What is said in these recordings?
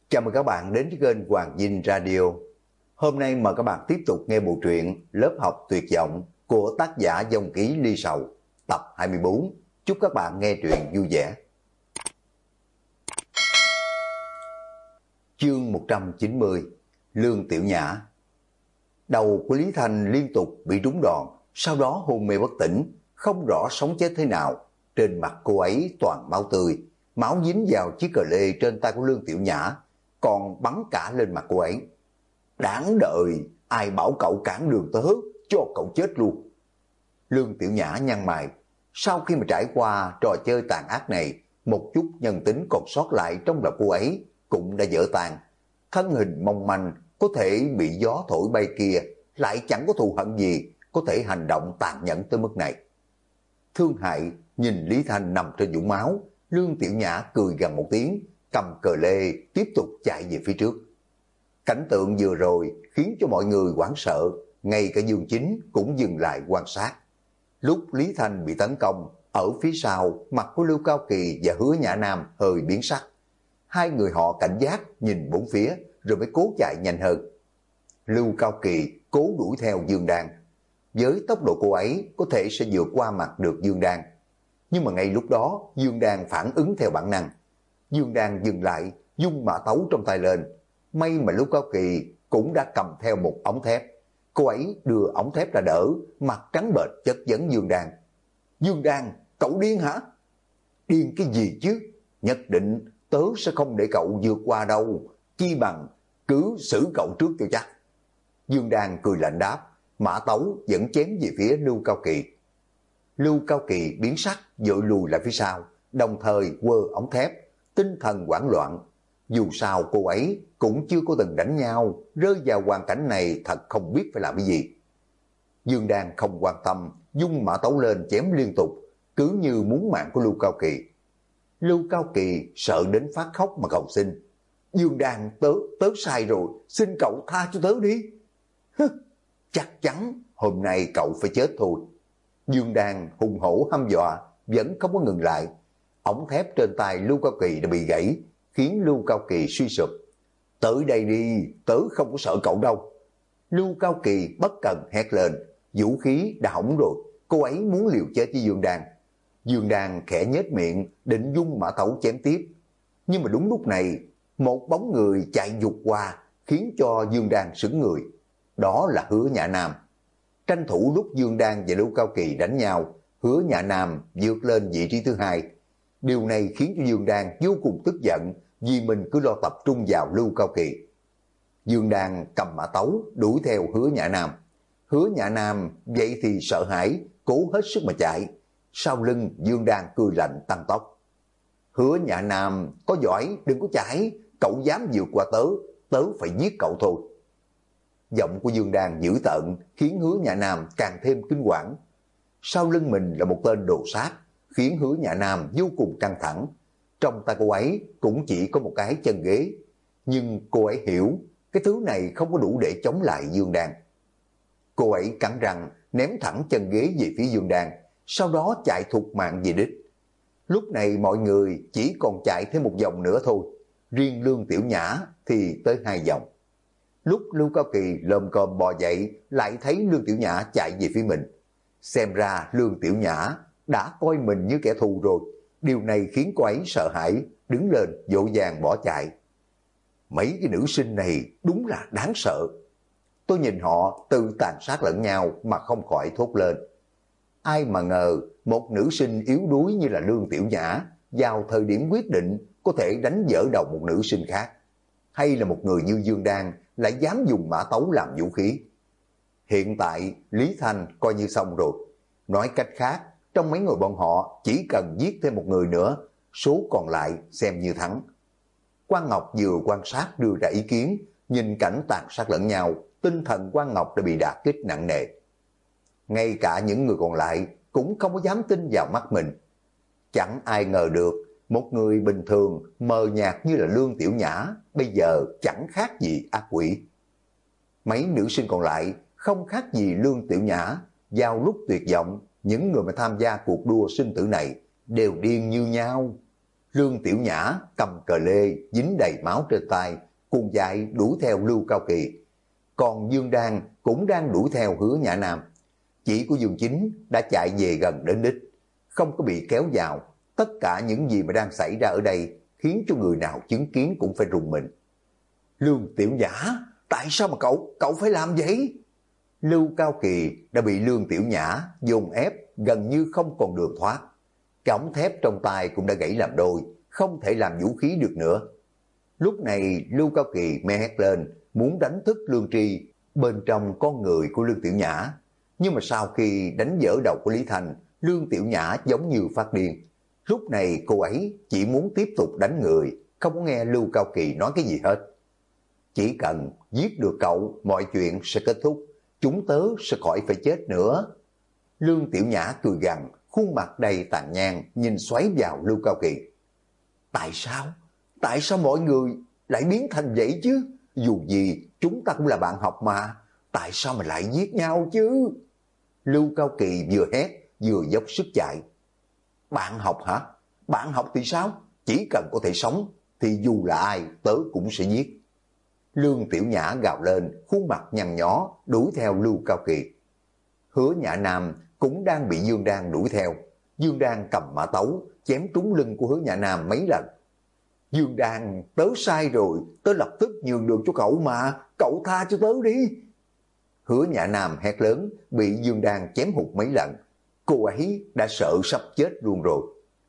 Chào mừng các bạn đến với kênh Hoàng Dinh Radio. Hôm nay mời các bạn tiếp tục nghe bộ truyện Lớp học tuyệt vọng của tác giả Dòng Ký Ly Sầu, tập 24. Chúc các bạn nghe truyện vui vẻ. Chương 190. Lương Tiểu Nhã. Đầu của Lý Thanh liên tục bị trúng đòn, sau đó hôn mê bất tỉnh, không rõ sống chết thế nào. Trên mặt cô ấy toàn máu tươi, máu dính vào chiếc cờ lê trên tay của Lương Tiểu Nhã, còn bắn cả lên mặt cô ấy. Đáng đời, ai bảo cậu cản đường tớ, cho cậu chết luôn. Lương Tiểu Nhã nhăn mày, sau khi mà trải qua trò chơi tàn ác này, một chút nhân tính còn sót lại trong lòng cô ấy cũng đã vỡ tan. Thân hình mong manh có thể bị gió thổi bay kia, lại chẳng có thù hận gì có thể hành động tàn nhẫn tới mức này. Thương hại nhìn Lý Thanh nằm trên vũng máu, Lương Tiểu Nhã cười gần một tiếng, cầm cờ lê tiếp tục chạy về phía trước. Cảnh tượng vừa rồi khiến cho mọi người hoảng sợ, ngay cả Dương Chính cũng dừng lại quan sát. Lúc Lý Thanh bị tấn công, ở phía sau mặt của Lưu Cao Kỳ và Hứa Nhã Nam hơi biến sắc. Hai người họ cảnh giác nhìn bốn phía rồi mới cố chạy nhanh hơn. Lưu Cao Kỳ cố đuổi theo Dương Đan. Với tốc độ cô ấy có thể sẽ vượt qua mặt được Dương Đan. Nhưng mà ngay lúc đó Dương Đan phản ứng theo bản năng. Dương Đan dừng lại, dung mã tấu trong tay lên. May mà Lưu Cao Kỳ cũng đã cầm theo một ống thép. Cô ấy đưa ống thép ra đỡ, mặt trắng bệch chất vấn Dương Đan. Dương Đan, cậu điên hả? Điên cái gì chứ? Nhất định tớ sẽ không để cậu vượt qua đâu. Chi bằng cứ xử cậu trước cho chắc. Dương Đan cười lạnh đáp, mã tấu vẫn chém về phía Lưu Cao Kỳ. Lưu Cao Kỳ biến sắc, vội lùi lại phía sau, đồng thời quơ ống thép, tinh thần hoảng loạn. Dù sao cô ấy cũng chưa có từng đánh nhau, rơi vào hoàn cảnh này thật không biết phải làm cái gì. Dương Đan không quan tâm, dung mã tấu lên chém liên tục, cứ như muốn mạng của Lưu Cao Kỳ. Lưu Cao Kỳ sợ đến phát khóc mà cầu xin. Dương Đan, tớ sai rồi, xin cậu tha cho tớ đi. Chắc chắn hôm nay cậu phải chết thôi. Dương Đan hùng hổ hăm dọa, vẫn không có ngừng lại. Ống thép trên tay Lưu Cao Kỳ đã bị gãy, khiến Lưu Cao Kỳ suy sụp. Tới đây đi, tớ không có sợ cậu đâu. Lưu Cao Kỳ bất cần hét lên, vũ khí đã hỏng rồi, cô ấy muốn liều chết với Dương Đan. Dương Đan khẽ nhếch miệng, định dung mã tấu chém tiếp. Nhưng mà đúng lúc này, một bóng người chạy vụt qua, khiến cho Dương Đan sững người. Đó là Hứa Nhã Nam. Tranh thủ lúc Dương Đan và Lưu Cao Kỳ đánh nhau, Hứa Nhã Nam vượt lên vị trí thứ hai. Điều này khiến cho Dương Đan vô cùng tức giận, vì mình cứ lo tập trung vào Lưu Cao Kỳ. Dương Đan cầm mã tấu đuổi theo Hứa Nhã Nam. Hứa Nhã Nam vậy thì sợ hãi, cố hết sức mà chạy. Sau lưng Dương Đan cười lạnh tăng tốc. Hứa Nhã Nam, có giỏi đừng có chạy, cậu dám vượt qua tớ, tớ phải giết cậu thôi. Giọng của Dương Đan dữ tợn khiến Hứa Nhã Nam càng thêm kinh quản. Sau lưng mình là một tên đồ sát, khiến Hứa Nhã Nam vô cùng căng thẳng. Trong tay cô ấy cũng chỉ có một cái chân ghế, nhưng cô ấy hiểu cái thứ này không có đủ để chống lại Dương Đan. Cô ấy cắn răng ném thẳng chân ghế về phía Dương Đan, sau đó chạy thục mạng về đích. Lúc này mọi người chỉ còn chạy thêm một vòng nữa thôi, riêng Lương Tiểu Nhã thì tới 2 vòng. Lúc Lưu Cao Kỳ lồm cồm bò dậy, lại thấy Lương Tiểu Nhã chạy về phía mình. Xem ra Lương Tiểu Nhã đã coi mình như kẻ thù rồi. Điều này khiến cô ấy sợ hãi, đứng lên vội vàng bỏ chạy. Mấy cái nữ sinh này đúng là đáng sợ. Tôi nhìn họ tự tàn sát lẫn nhau mà không khỏi thốt lên. Ai mà ngờ một nữ sinh yếu đuối như là Lương Tiểu Nhã vào thời điểm quyết định có thể đánh vỡ đầu một nữ sinh khác. Hay là một người như Dương Đan lại dám dùng mã tấu làm vũ khí. Hiện tại Lý Thanh coi như xong rồi. Nói cách khác, trong mấy người bọn họ chỉ cần giết thêm một người nữa, số còn lại xem như thắng. Quang Ngọc vừa quan sát đưa ra ý kiến, nhìn cảnh tàn sát lẫn nhau, tinh thần Quang Ngọc đã bị đả kích nặng nề. Ngay cả những người còn lại cũng không có dám tin vào mắt mình. Chẳng ai ngờ được, một người bình thường mờ nhạt như là Lương Tiểu Nhã, bây giờ chẳng khác gì ác quỷ. Mấy nữ sinh còn lại không khác gì Lương Tiểu Nhã, vào lúc tuyệt vọng, những người mà tham gia cuộc đua sinh tử này đều điên như nhau. Lương Tiểu Nhã cầm cờ lê dính đầy máu trên tay, cuồng dại đuổi theo Lưu Cao Kỳ. Còn Dương Đan cũng đang đuổi theo Hứa Nhã Nam. Chỉ của Dương Chính đã chạy về gần đến đích, không có bị kéo vào. Tất cả những gì mà đang xảy ra ở đây khiến cho người nào chứng kiến cũng phải rùng mình. Lương Tiểu Nhã, tại sao mà cậu phải làm vậy? Lưu Cao Kỳ đã bị Lương Tiểu Nhã dồn ép gần như không còn đường thoát. Cái ống thép trong tay cũng đã gãy làm đôi, không thể làm vũ khí được nữa. Lúc này Lưu Cao Kỳ me hét lên, muốn đánh thức Lương Tri bên trong con người của Lương Tiểu Nhã. Nhưng mà sau khi đánh vỡ đầu của Lý Thành, Lương Tiểu Nhã giống như phát điên. Lúc này cô ấy chỉ muốn tiếp tục đánh người, không có nghe Lưu Cao Kỳ nói cái gì hết. Chỉ cần giết được cậu, mọi chuyện sẽ kết thúc, chúng tớ sẽ khỏi phải chết nữa. Lương Tiểu Nhã cười gằn, khuôn mặt đầy tàn nhang, nhìn xoáy vào Lưu Cao Kỳ. Tại sao? Tại sao mọi người lại biến thành vậy chứ? Dù gì chúng ta cũng là bạn học mà, tại sao mà lại giết nhau chứ? Lưu Cao Kỳ vừa hét vừa dốc sức chạy. Bạn học hả? Bạn học thì sao? Chỉ cần có thể sống thì dù là ai tớ cũng sẽ giết. Lương Tiểu Nhã gào lên, khuôn mặt nhăn nhó đuổi theo Lưu Cao Kỳ. Hứa Nhã Nam cũng đang bị Dương Đan đuổi theo. Dương Đan cầm mã tấu chém trúng lưng của Hứa Nhã Nam mấy lần. Dương Đan, tớ sai rồi, tớ lập tức nhường đường cho cậu mà, cậu tha cho tớ đi. Hứa Nhã Nam hét lớn, bị Dương Đan chém hụt mấy lần. Cô ấy đã sợ sắp chết luôn rồi.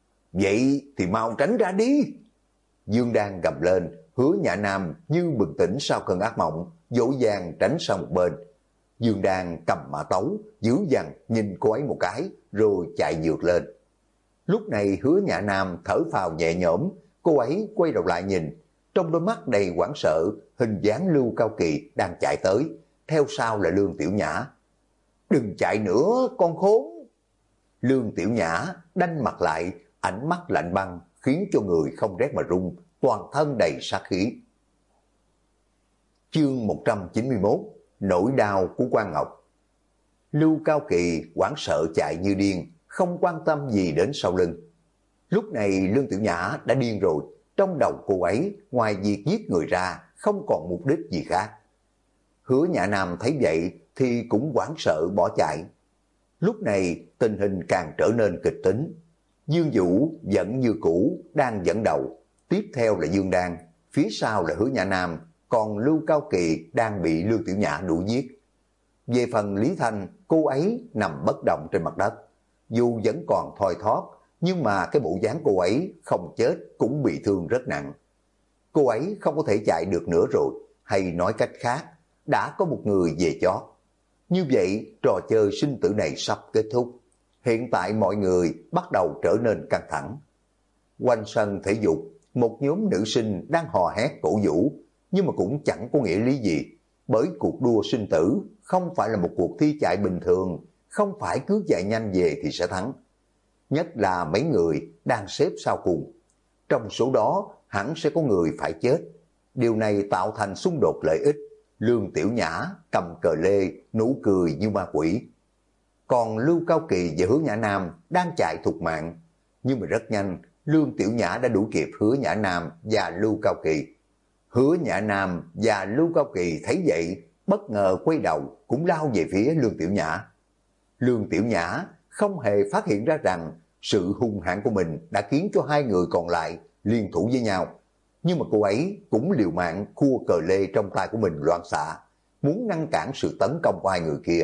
Vậy thì mau tránh ra đi. Dương Đan gầm lên, Hứa Nhã Nam như bừng tỉnh sau cơn ác mộng, dỗ dàng tránh sang một bên. Dương Đan cầm mã tấu, dữ dằn nhìn cô ấy một cái, rồi chạy vượt lên. Lúc này Hứa Nhã Nam thở phào nhẹ nhõm, cô ấy quay đầu lại nhìn, trong đôi mắt đầy hoảng sợ, hình dáng Lưu Cao Kỳ đang chạy tới, theo sau là Lương Tiểu Nhã. Đừng chạy nữa, con khốn! Lương Tiểu Nhã đanh mặt lại, ánh mắt lạnh băng, khiến cho người không rét mà run, toàn thân đầy sát khí. Chương 191: Nỗi đau của Quan Ngọc. Lưu Cao Kỳ hoảng sợ chạy như điên, không quan tâm gì đến sau lưng. Lúc này Lương Tiểu Nhã đã điên rồi, trong đầu cô ấy ngoài việc giết người ra không còn mục đích gì khác. Hứa Nhã Nam thấy vậy thì cũng hoảng sợ bỏ chạy. Lúc này tình hình càng trở nên kịch tính. Dương Vũ vẫn như cũ đang dẫn đầu, tiếp theo là Dương Đan, phía sau là Hứa Nhã Nam, còn Lưu Cao Kỳ đang bị Lương Tiểu Nhã đuổi giết. Về phần Lý Thanh, cô ấy nằm bất động trên mặt đất. Dù vẫn còn thoi thóp, nhưng mà cái bộ dáng cô ấy không chết cũng bị thương rất nặng. Cô ấy không có thể chạy được nữa rồi, hay nói cách khác, đã có một người về chót. Như vậy, trò chơi sinh tử này sắp kết thúc. Hiện tại mọi người bắt đầu trở nên căng thẳng. Quanh sân thể dục, một nhóm nữ sinh đang hò hét cổ vũ, nhưng mà cũng chẳng có nghĩa lý gì. Bởi cuộc đua sinh tử không phải là một cuộc thi chạy bình thường, không phải cứ chạy nhanh về thì sẽ thắng. Nhất là mấy người đang xếp sau cùng. Trong số đó hẳn sẽ có người phải chết. Điều này tạo thành xung đột lợi ích. Lương Tiểu Nhã cầm cờ lê, nụ cười như ma quỷ. Còn Lưu Cao Kỳ và Hứa Nhã Nam đang chạy thục mạng. Nhưng mà rất nhanh, Lương Tiểu Nhã đã đuổi kịp Hứa Nhã Nam và Lưu Cao Kỳ. Hứa Nhã Nam và Lưu Cao Kỳ thấy vậy, bất ngờ quay đầu cũng lao về phía Lương Tiểu Nhã. Lương Tiểu Nhã không hề phát hiện ra rằng sự hung hãn của mình đã khiến cho hai người còn lại liên thủ với nhau. Nhưng mà cô ấy cũng liều mạng khua cờ lê trong tay của mình loạn xạ, muốn ngăn cản sự tấn công của hai người kia.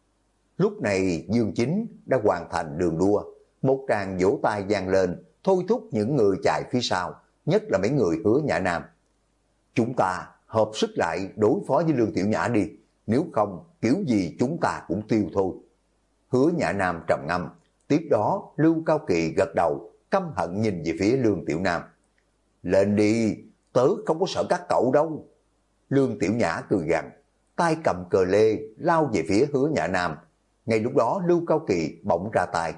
Lúc này Dương Chính đã hoàn thành đường đua, một tràng vỗ tay vang lên, thôi thúc những người chạy phía sau, nhất là mấy người Hứa Nhã Nam. Chúng ta hợp sức lại đối phó với Lương Tiểu Nhã đi, nếu không kiểu gì chúng ta cũng tiêu thôi. Hứa Nhã Nam trầm ngâm, tiếp đó Lưu Cao Kỳ gật đầu, căm hận nhìn về phía Lương Tiểu Nam. Lên đi, tớ không có sợ các cậu đâu. Lương Tiểu Nhã cười gằn, tay cầm cờ lê lao về phía Hứa Nhã Nam. Ngay lúc đó Lưu Cao Kỳ bỗng ra tay.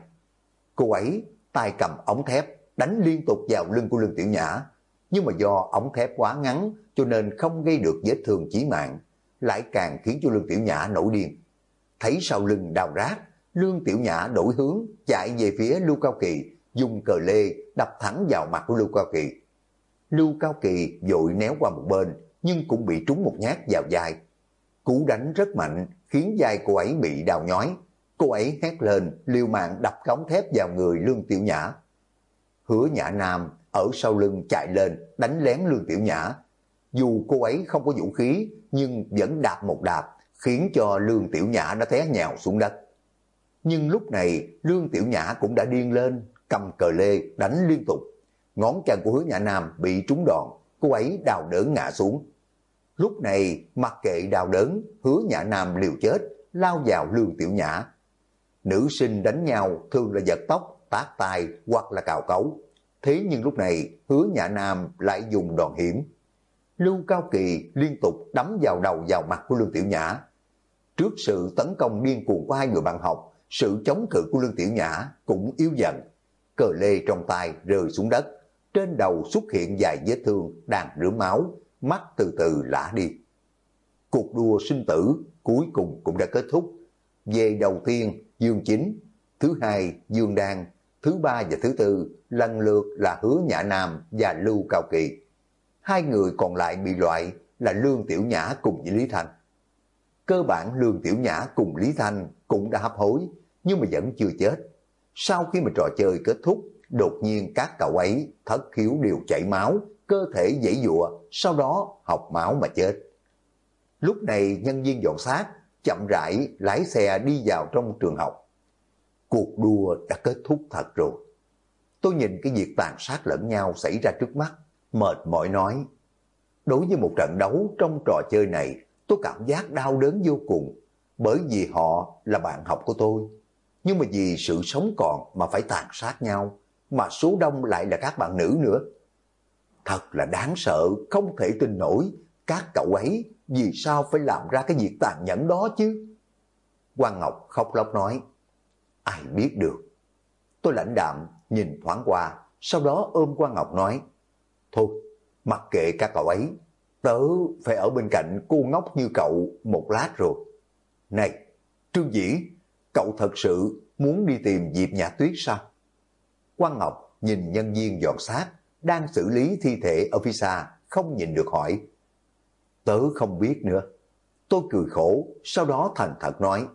Cô ấy tay cầm ống thép đánh liên tục vào lưng của Lương Tiểu Nhã, nhưng mà do ống thép quá ngắn cho nên không gây được vết thương chí mạng, lại càng khiến cho Lương Tiểu Nhã nổi điên. Thấy sau lưng đau rát, Lương Tiểu Nhã đổi hướng chạy về phía Lưu Cao Kỳ, dùng cờ lê đập thẳng vào mặt của Lưu Cao Kỳ. Lưu Cao Kỳ vội néo qua một bên, nhưng cũng bị trúng một nhát vào vai. Cú đánh rất mạnh, khiến vai cô ấy bị đau nhói. Cô ấy hét lên, liều mạng đập cống thép vào người Lương Tiểu Nhã. Hứa Nhã Nam ở sau lưng chạy lên, đánh lén Lương Tiểu Nhã. Dù cô ấy không có vũ khí, nhưng vẫn đạp một đạp, khiến cho Lương Tiểu Nhã đã té nhào xuống đất. Nhưng lúc này, Lương Tiểu Nhã cũng đã điên lên, cầm cờ lê đánh liên tục. Ngón chân của Hứa Nhã Nam bị trúng đòn, cô ấy đau đớn ngã xuống. Lúc này, mặc kệ đau đớn, Hứa Nhã Nam liều chết, lao vào Lương Tiểu Nhã. Nữ sinh đánh nhau thường là giật tóc, tát tai hoặc là cào cấu. Thế nhưng lúc này, Hứa Nhã Nam lại dùng đòn hiểm. Lưu Cao Kỳ liên tục đấm vào đầu vào mặt của Lương Tiểu Nhã. Trước sự tấn công điên cuồng của hai người bạn học, sự chống cự của Lương Tiểu Nhã cũng yếu dần. Cờ lê trong tay rơi xuống đất, trên đầu xuất hiện vài vết thương đang rửa máu, mắt từ từ lả đi. Cuộc đua sinh tử cuối cùng cũng đã kết thúc. Về đầu tiên Dương Chính, thứ hai Dương Đan, thứ ba và thứ tư lần lượt là Hứa Nhã Nam và Lưu Cao Kỳ. Hai người còn lại bị loại là Lương Tiểu Nhã cùng với Lý Thanh. Cơ bản Lương Tiểu Nhã cùng Lý Thanh cũng đã hấp hối, nhưng mà vẫn chưa chết. Sau khi mà trò chơi kết thúc, đột nhiên các cậu ấy thất khiếu đều chảy máu, cơ thể giãy giụa, sau đó học máu mà chết. Lúc này nhân viên dọn xác chậm rãi lái xe đi vào trong trường học. Cuộc đua đã kết thúc thật rồi. Tôi nhìn cái việc tàn sát lẫn nhau xảy ra trước mắt, mệt mỏi nói. Đối với một trận đấu trong trò chơi này, tôi cảm giác đau đớn vô cùng, bởi vì họ là bạn học của tôi. Nhưng mà vì sự sống còn mà phải tàn sát nhau, mà số đông lại là các bạn nữ nữa. Thật là đáng sợ, không thể tin nổi, các cậu ấy vì sao phải làm ra cái việc tàn nhẫn đó chứ? Quang Ngọc khóc lóc nói, ai biết được. Tôi lãnh đạm nhìn thoáng qua, sau đó ôm Quang Ngọc nói, thôi, mặc kệ các cậu ấy, tớ phải ở bên cạnh cô ngốc như cậu một lát rồi. Này, Trương Dĩ, cậu thật sự muốn đi tìm Diệp Nhã Tuyết sao? Quang Ngọc nhìn nhân viên dọn xác đang xử lý thi thể ở phía xa, không nhìn được hỏi. Tớ không biết nữa. Tôi cười khổ, sau đó thành thật nói.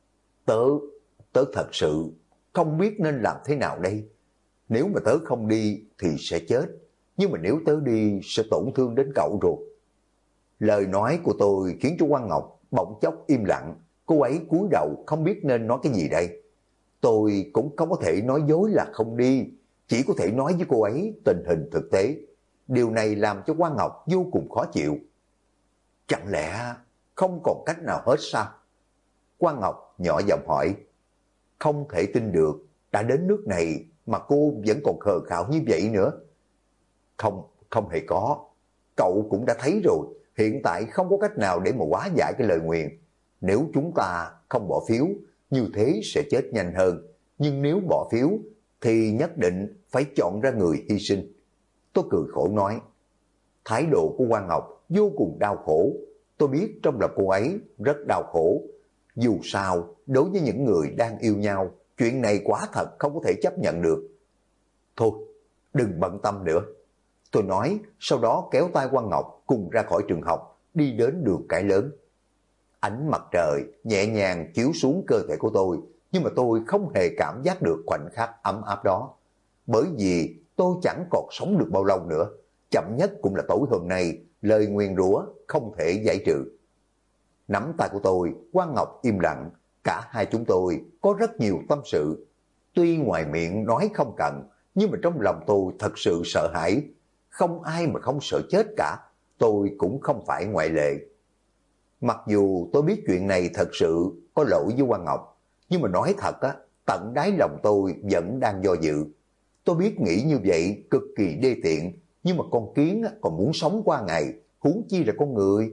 Tớ thật sự không biết nên làm thế nào đây. Nếu mà tớ không đi thì sẽ chết, nhưng mà nếu tớ đi sẽ tổn thương đến cậu rồi. Lời nói của tôi khiến cho Quang Ngọc bỗng chốc im lặng, cô ấy cúi đầu không biết nên nói cái gì đây. Tôi cũng không có thể nói dối là không đi, chỉ có thể nói với cô ấy tình hình thực tế. Điều này làm cho Quang Ngọc vô cùng khó chịu. Chẳng lẽ không còn cách nào hết sao? Quang Ngọc nhỏ giọng hỏi. Không thể tin được, đã đến nước này mà cô vẫn còn khờ khạo như vậy nữa. Không hề có. Cậu cũng đã thấy rồi, hiện tại không có cách nào để mà hóa giải cái lời nguyền. Nếu chúng ta không bỏ phiếu, như thế sẽ chết nhanh hơn. Nhưng nếu bỏ phiếu, thì nhất định phải chọn ra người hy sinh. Tôi cười khổ nói. Thái độ của Quang Ngọc vô cùng đau khổ. Tôi biết trong lòng cô ấy rất đau khổ. Dù sao, đối với những người đang yêu nhau, chuyện này quả thật không có thể chấp nhận được. Thôi, đừng bận tâm nữa. Tôi nói, sau đó kéo tay Quang Ngọc cùng ra khỏi trường học, đi đến đường cái lớn. Ánh mặt trời nhẹ nhàng chiếu xuống cơ thể của tôi, nhưng mà tôi không hề cảm giác được khoảnh khắc ấm áp đó. Bởi vì tôi chẳng còn sống được bao lâu nữa, chậm nhất cũng là tối hôm nay, lời nguyền rủa không thể giải trừ. Nắm tay của tôi, Quang Ngọc im lặng, cả hai chúng tôi có rất nhiều tâm sự. Tuy ngoài miệng nói không cần, nhưng mà trong lòng tôi thật sự sợ hãi. Không ai mà không sợ chết cả, tôi cũng không phải ngoại lệ. Mặc dù tôi biết chuyện này thật sự có lỗi với Quang Ngọc, nhưng mà nói thật á, tận đáy lòng tôi vẫn đang do dự. Tôi biết nghĩ như vậy cực kỳ đê tiện, nhưng mà con kiến còn muốn sống qua ngày, huống chi là con người.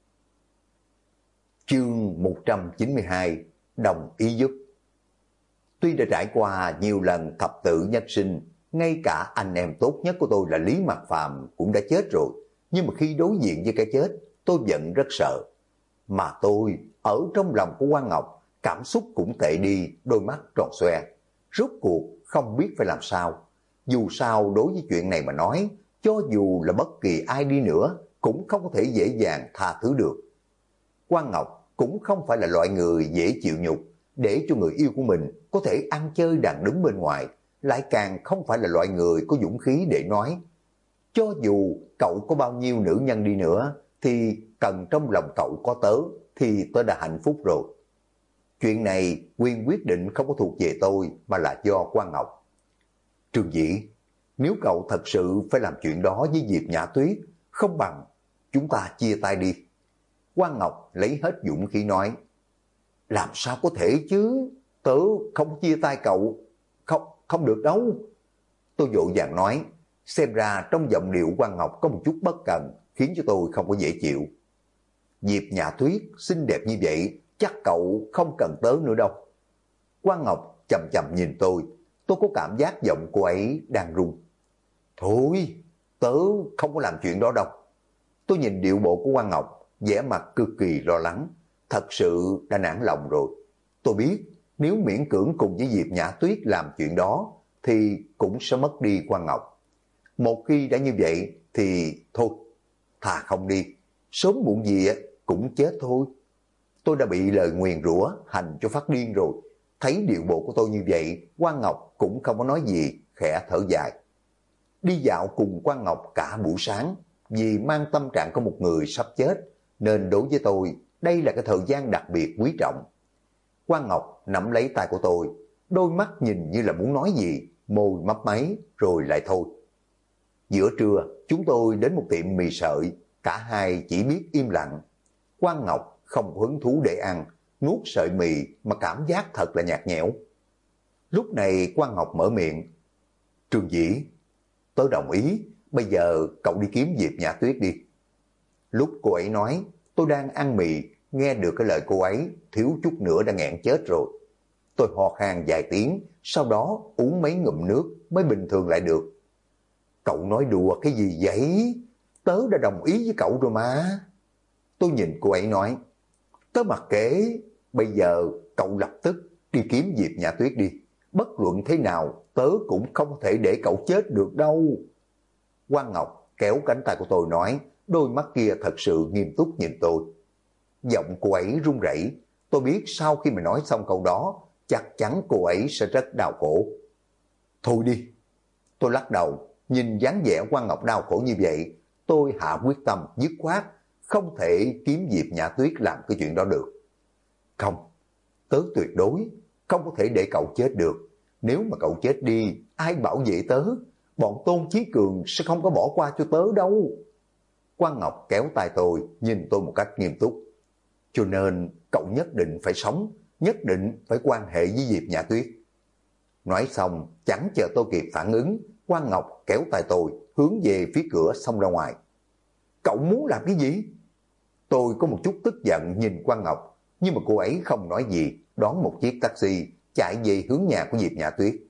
Chương 192, đồng ý giúp. Tuy đã trải qua nhiều lần thập tự nhất sinh, ngay cả anh em tốt nhất của tôi là Lý Mạc Phàm cũng đã chết rồi, nhưng mà khi đối diện với cái chết, tôi vẫn rất sợ. Mà tôi, ở trong lòng của Quang Ngọc, cảm xúc cũng tệ đi, đôi mắt tròn xoe. Rốt cuộc không biết phải làm sao. Dù sao đối với chuyện này mà nói, cho dù là bất kỳ ai đi nữa cũng không có thể dễ dàng tha thứ được. Quang Ngọc cũng không phải là loại người dễ chịu nhục, để cho người yêu của mình có thể ăn chơi đàn đứng bên ngoài, lại càng không phải là loại người có dũng khí để nói. Cho dù cậu có bao nhiêu nữ nhân đi nữa, thì cần trong lòng cậu có tớ, thì tớ đã hạnh phúc rồi. Chuyện này quyền quyết định không có thuộc về tôi, mà là do Quang Ngọc. Trương Dĩ, nếu cậu thật sự phải làm chuyện đó với Diệp Nhã Tuyết, không bằng chúng ta chia tay đi. Quang Ngọc lấy hết dũng khí nói. Làm sao có thể chứ, tớ không chia tay cậu, không được đâu. Tôi vội vàng nói, xem ra trong giọng điệu Quang Ngọc có một chút bất cần, khiến cho tôi không có dễ chịu. Diệp Nhã Tuyết xinh đẹp như vậy, chắc cậu không cần tớ nữa đâu. Quang Ngọc chầm chầm nhìn tôi có cảm giác giọng cô ấy đang run. Thôi, tớ không có làm chuyện đó đâu. Tôi nhìn điệu bộ của Quang Ngọc, vẻ mặt cực kỳ lo lắng, thật sự đã nản lòng rồi. Tôi biết nếu miễn cưỡng cùng với Diệp Nhã Tuyết làm chuyện đó thì cũng sẽ mất đi Quang Ngọc. Một khi đã như vậy thì thôi, thà không đi, sớm muộn gì cũng chết thôi. Tôi đã bị lời nguyền rủa hành cho phát điên rồi. Thấy điệu bộ của tôi như vậy, Quang Ngọc cũng không có nói gì, khẽ thở dài. Đi dạo cùng Quang Ngọc cả buổi sáng, vì mang tâm trạng của một người sắp chết, nên đối với tôi, đây là cái thời gian đặc biệt quý trọng. Quang Ngọc nắm lấy tay của tôi, đôi mắt nhìn như là muốn nói gì, môi mấp máy, rồi lại thôi. Giữa trưa, chúng tôi đến một tiệm mì sợi, cả hai chỉ biết im lặng. Quang Ngọc không có hứng thú để ăn, nuốt sợi mì mà cảm giác thật là nhạt nhẽo. Lúc này Quang Ngọc mở miệng. Trương Dĩ, tớ đồng ý, bây giờ cậu đi kiếm Diệp Nhã Tuyết đi. Lúc cô ấy nói, tôi đang ăn mì, nghe được cái lời cô ấy, thiếu chút nữa đã nghẹn chết rồi. Tôi ho khan vài tiếng, sau đó uống mấy ngụm nước mới bình thường lại được. Cậu nói đùa cái gì vậy? Tớ đã đồng ý với cậu rồi mà. Tôi nhìn cô ấy nói, tớ mặc kệ, bây giờ cậu lập tức đi kiếm Diệp Nhã Tuyết đi. Bất luận thế nào, tớ cũng không thể để cậu chết được đâu. Quang Ngọc kéo cánh tay của tôi nói, đôi mắt kia thật sự nghiêm túc nhìn tôi. Giọng cô ấy run rẩy, tôi biết sau khi mà nói xong câu đó, chắc chắn cô ấy sẽ rất đau khổ. Thôi đi. Tôi lắc đầu, nhìn dáng vẻ Quang Ngọc đau khổ như vậy, tôi hạ quyết tâm dứt khoát, không thể kiếm Diệp Nhã Tuyết làm cái chuyện đó được. Không, tớ tuyệt đối không có thể để cậu chết được. Nếu mà cậu chết đi, ai bảo vệ tớ? Bọn Tôn Chí Cường sẽ không có bỏ qua cho tớ đâu. Quang Ngọc kéo tay tôi, nhìn tôi một cách nghiêm túc. Cho nên cậu nhất định phải sống, nhất định phải quan hệ với Diệp Nhã Tuyết. Nói xong, chẳng chờ tôi kịp phản ứng, Quang Ngọc kéo tay tôi, hướng về phía cửa xông ra ngoài. Cậu muốn làm cái gì? Tôi có một chút tức giận nhìn Quang Ngọc, nhưng mà cô ấy không nói gì, đón một chiếc taxi, chạy về hướng nhà của Diệp Nhã Tuyết.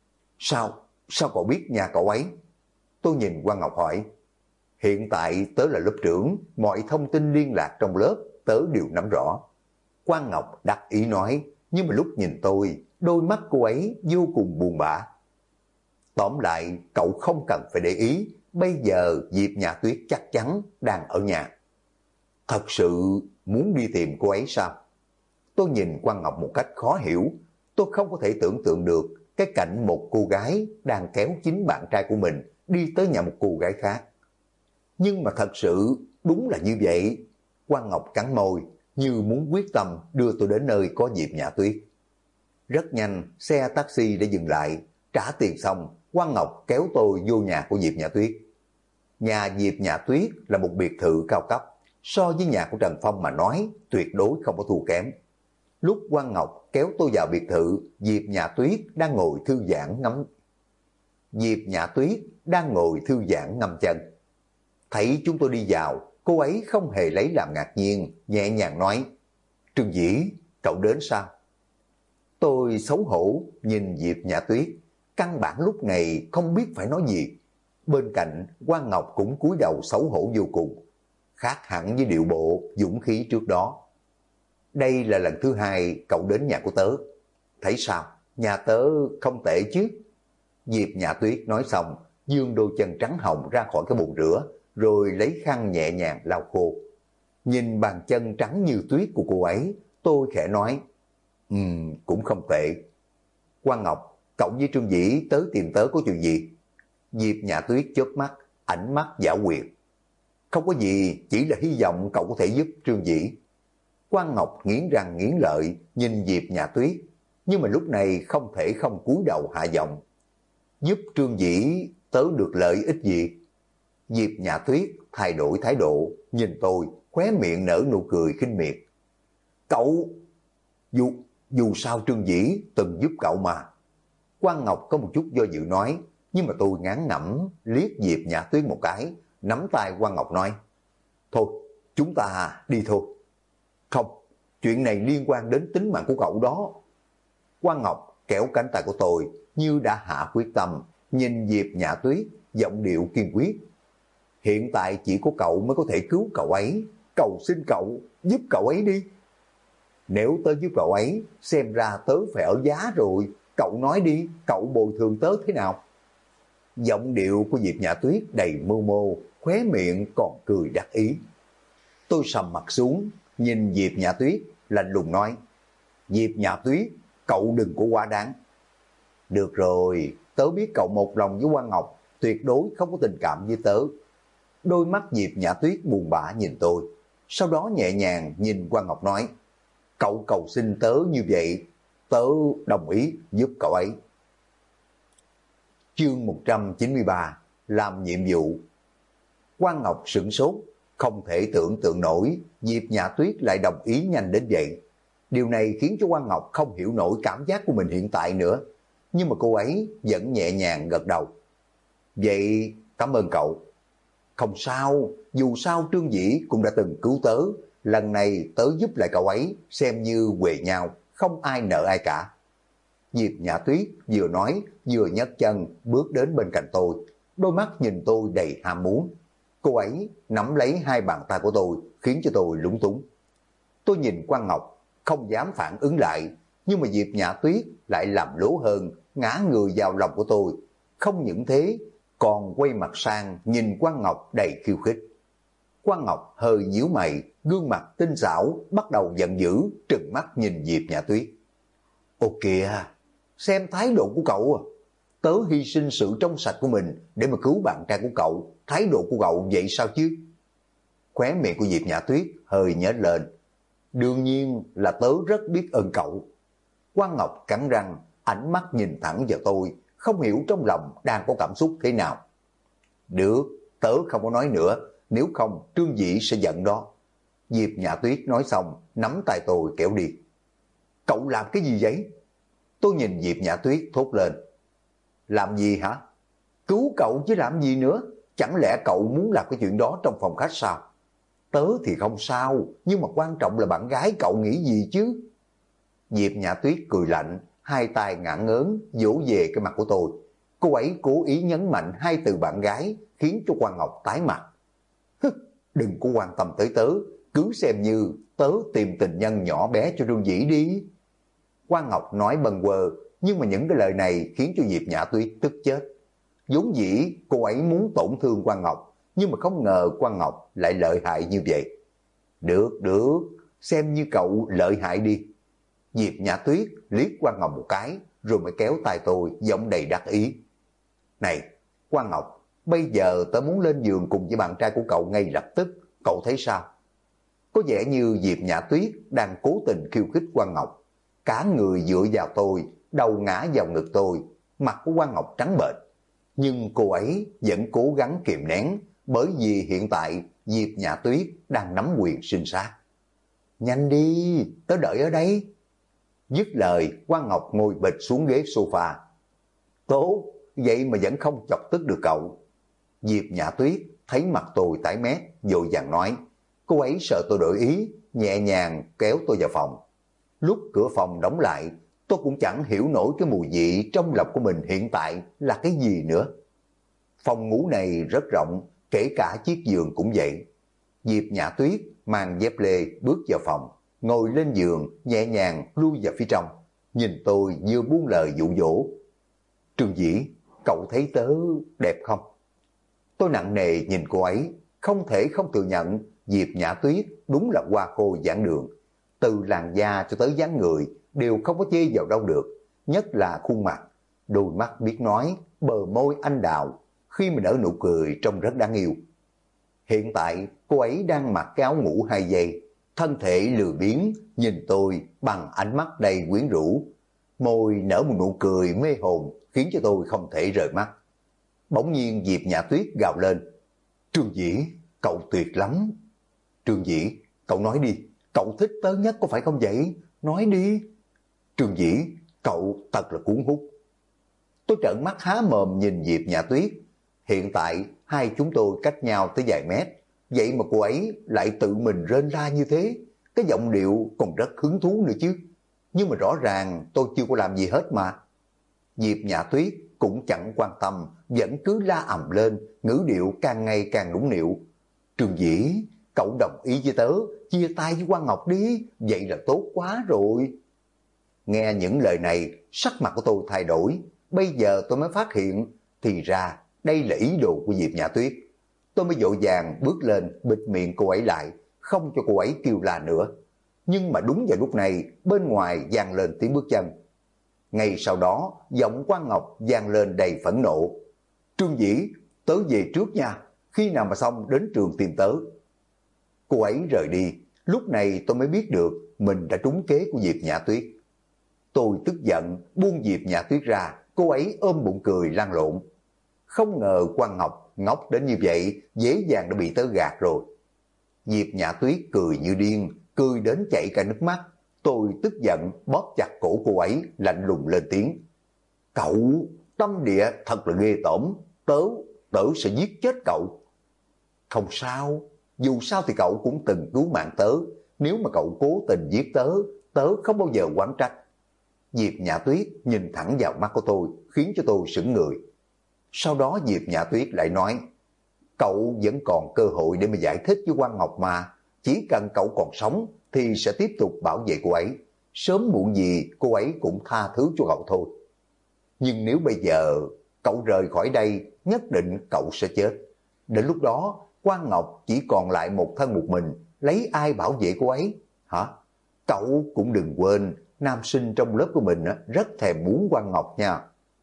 Sao cậu biết nhà cậu ấy? Tôi nhìn Quang Ngọc hỏi. Hiện tại tớ là lớp trưởng, mọi thông tin liên lạc trong lớp tớ đều nắm rõ. Quang Ngọc đắc ý nói, nhưng mà lúc nhìn tôi, đôi mắt cô ấy vô cùng buồn bã. Tóm lại, cậu không cần phải để ý, bây giờ Diệp Nhã Tuyết chắc chắn đang ở nhà. Thật sự muốn đi tìm cô ấy sao? Tôi nhìn Quang Ngọc một cách khó hiểu, tôi không có thể tưởng tượng được cái cảnh một cô gái đang kéo chính bạn trai của mình đi tới nhà một cô gái khác. Nhưng mà thật sự đúng là như vậy. Quang Ngọc cắn môi, như muốn quyết tâm đưa tôi đến nơi có Diệp Nhã Tuyết. Rất nhanh, xe taxi đã dừng lại, trả tiền xong, Quang Ngọc kéo tôi vô nhà của Diệp Nhã Tuyết. Nhà Diệp Nhã Tuyết là một biệt thự cao cấp, so với nhà của Trần Phong mà nói, tuyệt đối không có thua kém. Lúc Quang Ngọc kéo tôi vào biệt thự, Diệp Nhã Tuyết đang ngồi thư giãn ngâm chân. Thấy chúng tôi đi vào, cô ấy không hề lấy làm ngạc nhiên, nhẹ nhàng nói, Trương Dĩ, cậu đến sao? Tôi xấu hổ nhìn Diệp Nhã Tuyết, căn bản lúc này không biết phải nói gì. Bên cạnh, Quang Ngọc cũng cúi đầu xấu hổ vô cùng, khác hẳn với điệu bộ dũng khí trước đó. Đây là lần thứ hai cậu đến nhà của tớ. Thấy sao, nhà tớ không tệ chứ? Diệp Nhã Tuyết nói xong, giương đôi chân trắng hồng ra khỏi cái bồn rửa, rồi lấy khăn nhẹ nhàng lau khô. Nhìn bàn chân trắng như tuyết của cô ấy, tôi khẽ nói, cũng không tệ. Quang Ngọc, cậu với Trương Dĩ tới tìm tớ có chuyện gì? Diệp Nhã Tuyết chớp mắt, ánh mắt giảo quyệt. Không có gì, chỉ là hy vọng cậu có thể giúp Trương Dĩ. Quang Ngọc nghiến răng nghiến lợi nhìn Diệp Nhã Tuyết, nhưng mà lúc này không thể không cúi đầu hạ giọng. Giúp Trương Dĩ tớ được lợi ích gì? Diệp Nhã Tuyết thay đổi thái độ, nhìn tôi, khóe miệng nở nụ cười khinh miệt. Cậu, dù sao Trương Dĩ từng giúp cậu mà. Quang Ngọc có một chút do dự nói, nhưng mà tôi ngán ngẩm liếc Diệp Nhã Tuyết một cái, nắm tay Quang Ngọc nói, thôi, chúng ta đi thôi. Không, chuyện này liên quan đến tính mạng của cậu đó. Quang Ngọc kéo cánh tay của tôi như đã hạ quyết tâm, nhìn Diệp Nhã Tuyết, giọng điệu kiên quyết. Hiện tại chỉ có cậu mới có thể cứu cậu ấy, cầu xin cậu, giúp cậu ấy đi. Nếu tớ giúp cậu ấy, xem ra tớ phải ở giá rồi, cậu nói đi, cậu bồi thường tớ thế nào? Giọng điệu của Diệp Nhã Tuyết đầy mưu mô, khóe miệng còn cười đắc ý. Tôi sầm mặt xuống, nhìn Diệp Nhã Tuyết, lạnh lùng nói, Diệp Nhã Tuyết, cậu đừng có quá đáng. Được rồi, tớ biết cậu một lòng với Quang Ngọc, tuyệt đối không có tình cảm với tớ. Đôi mắt Diệp Nhã Tuyết buồn bã nhìn tôi, sau đó nhẹ nhàng nhìn Quang Ngọc nói, cậu cầu xin tớ như vậy, tớ đồng ý giúp cậu ấy. Chương 193, làm nhiệm vụ. Quang Ngọc sửng sốt, không thể tưởng tượng nổi Diệp Nhã Tuyết lại đồng ý nhanh đến vậy. Điều này khiến cho Quang Ngọc không hiểu nổi cảm giác của mình hiện tại nữa, nhưng mà cô ấy vẫn nhẹ nhàng gật đầu. Vậy cảm ơn cậu. Không sao, dù sao Trương Dĩ cũng đã từng cứu tớ, lần này tớ giúp lại cậu ấy, xem như huề nhau, không ai nợ ai cả. Diệp Nhã Tuyết vừa nói vừa nhấc chân bước đến bên cạnh tôi, đôi mắt nhìn tôi đầy ham muốn. Cô ấy nắm lấy hai bàn tay của tôi, khiến cho tôi lúng túng. Tôi nhìn Quang Ngọc, không dám phản ứng lại, nhưng mà Diệp Nhã Tuyết lại làm lố hơn, ngã người vào lòng của tôi. Không những thế, còn quay mặt sang nhìn Quang Ngọc đầy khiêu khích. Quang Ngọc hơi nhíu mày, gương mặt tinh xảo, bắt đầu giận dữ, trừng mắt nhìn Diệp Nhã Tuyết. Ô kìa, xem thái độ của cậu, tớ hy sinh sự trong sạch của mình để mà cứu bạn trai của cậu, thái độ của cậu vậy sao chứ? Khóe miệng của Diệp Nhã Tuyết hơi nhếch lên. Đương nhiên là tớ rất biết ơn cậu. Quang Ngọc cắn răng, ánh mắt nhìn thẳng vào tôi, không hiểu trong lòng đang có cảm xúc thế nào. Được, tớ không có nói nữa, nếu không Trương Dĩ sẽ giận đó. Diệp Nhã Tuyết nói xong, nắm tay tôi kéo đi. Cậu làm cái gì vậy? Tôi nhìn Diệp Nhã Tuyết thốt lên. Làm gì hả? Cứu cậu chứ làm gì nữa? Chẳng lẽ cậu muốn làm cái chuyện đó trong phòng khách sao? Tớ thì không sao, nhưng mà quan trọng là bạn gái cậu nghĩ gì chứ? Diệp Nhã Tuyết cười lạnh, hai tay ngả ngớn vỗ về cái mặt của tôi. Cô ấy cố ý nhấn mạnh hai từ bạn gái, khiến cho Quang Ngọc tái mặt. Đừng có quan tâm tới tớ, cứ xem như tớ tìm tình nhân nhỏ bé cho Trương Dĩ đi. Quang Ngọc nói bần quơ, nhưng mà những cái lời này khiến cho Diệp Nhã Tuyết tức chết. Vốn dĩ cô ấy muốn tổn thương Quang Ngọc, nhưng mà không ngờ Quang Ngọc lại lợi hại như vậy. Được, được, xem như cậu lợi hại đi. Diệp Nhã Tuyết liếc Quang Ngọc một cái, rồi mới kéo tay tôi, giọng đầy đắc ý. Này, Quang Ngọc, bây giờ tớ muốn lên giường cùng với bạn trai của cậu ngay lập tức, cậu thấy sao? Có vẻ như Diệp Nhã Tuyết đang cố tình khiêu khích Quang Ngọc. Cả người dựa vào tôi, đầu ngã vào ngực tôi, mặt của Quang Ngọc trắng bệch. Nhưng cô ấy vẫn cố gắng kiềm nén, bởi vì hiện tại Diệp Nhã Tuyết đang nắm quyền sinh sát. Nhanh đi, tớ đợi ở đây. Dứt lời, Quang Ngọc ngồi bệt xuống ghế sofa. Tốt, vậy mà vẫn không chọc tức được cậu. Diệp Nhã Tuyết thấy mặt tôi tái mét, vội vàng nói. Cô ấy sợ tôi đổi ý, nhẹ nhàng kéo tôi vào phòng. Lúc cửa phòng đóng lại, tôi cũng chẳng hiểu nổi cái mùi vị trong lòng của mình hiện tại là cái gì nữa. Phòng ngủ này rất rộng, kể cả chiếc giường cũng vậy. Diệp Nhã Tuyết mang dép lê bước vào phòng, ngồi lên giường nhẹ nhàng lui vào phía trong, nhìn tôi vừa buông lời dụ dỗ. Trương Dĩ, cậu thấy tớ đẹp không? Tôi nặng nề nhìn cô ấy, không thể không thừa nhận Diệp Nhã Tuyết đúng là hoa khôi giảng đường. Từ làn da cho tới dáng người đều không có chê vào đâu được, nhất là khuôn mặt, đôi mắt biết nói, bờ môi anh đào, khi mà nở nụ cười trông rất đáng yêu. Hiện tại cô ấy đang mặc cái áo ngủ 2 giây, thân thể lười biếng nhìn tôi bằng ánh mắt đầy quyến rũ, môi nở một nụ cười mê hồn khiến cho tôi không thể rời mắt. Bỗng nhiên Diệp Nhã Tuyết gào lên, Trương Dĩ, cậu tuyệt lắm. Trương Dĩ, cậu nói đi, cậu thích tớ nhất có phải không vậy? Nói đi. Trương Dĩ, cậu thật là cuốn hút. Tôi trợn mắt há mồm nhìn Diệp Nhã Tuyết. Hiện tại hai chúng tôi cách nhau tới vài mét, vậy mà cô ấy lại tự mình rên la như thế, cái giọng điệu còn rất hứng thú nữa chứ. Nhưng mà rõ ràng tôi chưa có làm gì hết mà. Diệp Nhã Tuyết cũng chẳng quan tâm, vẫn cứ la ầm lên, ngữ điệu càng ngày càng nũng nịu. Trương Dĩ, cậu đồng ý với tớ, chia tay với Quang Ngọc đi, vậy là tốt quá rồi. Nghe những lời này, sắc mặt của tôi thay đổi. Bây giờ tôi mới phát hiện, thì ra đây là ý đồ của Diệp Nhã Tuyết. Tôi mới vội vàng bước lên bịt miệng cô ấy lại, không cho cô ấy kêu la nữa. Nhưng mà đúng vào lúc này, bên ngoài vang lên tiếng bước chân. Ngay sau đó, giọng Quang Ngọc vang lên đầy phẫn nộ. Trương Dĩ, tớ về trước nha, khi nào mà xong đến trường tìm tớ. Cô ấy rời đi, lúc này tôi mới biết được mình đã trúng kế của Diệp Nhã Tuyết. Tôi tức giận, buông Diệp Nhã Tuyết ra, cô ấy ôm bụng cười lăn lộn. Không ngờ Quang Ngọc ngốc đến như vậy, dễ dàng đã bị tớ gạt rồi. Diệp Nhã Tuyết cười như điên, cười đến chảy cả nước mắt. Tôi tức giận bóp chặt cổ cô ấy, lạnh lùng lên tiếng. Cậu, tâm địa thật là ghê tởm, tớ sẽ giết chết cậu. Không sao, dù sao thì cậu cũng từng cứu mạng tớ, nếu mà cậu cố tình giết tớ, tớ không bao giờ oán trách. Diệp Nhã Tuyết nhìn thẳng vào mắt của tôi, khiến cho tôi sững người. Sau đó Diệp Nhã Tuyết lại nói, cậu vẫn còn cơ hội để mà giải thích với Quang Ngọc mà, chỉ cần cậu còn sống thì sẽ tiếp tục bảo vệ cô ấy, sớm muộn gì cô ấy cũng tha thứ cho cậu thôi. Nhưng nếu bây giờ cậu rời khỏi đây, nhất định cậu sẽ chết. Đến lúc đó, Quang Ngọc chỉ còn lại một thân một mình, lấy ai bảo vệ cô ấy? Hả? Cậu cũng đừng quên, nam sinh trong lớp của mình rất thèm muốn Quang Ngọc nha.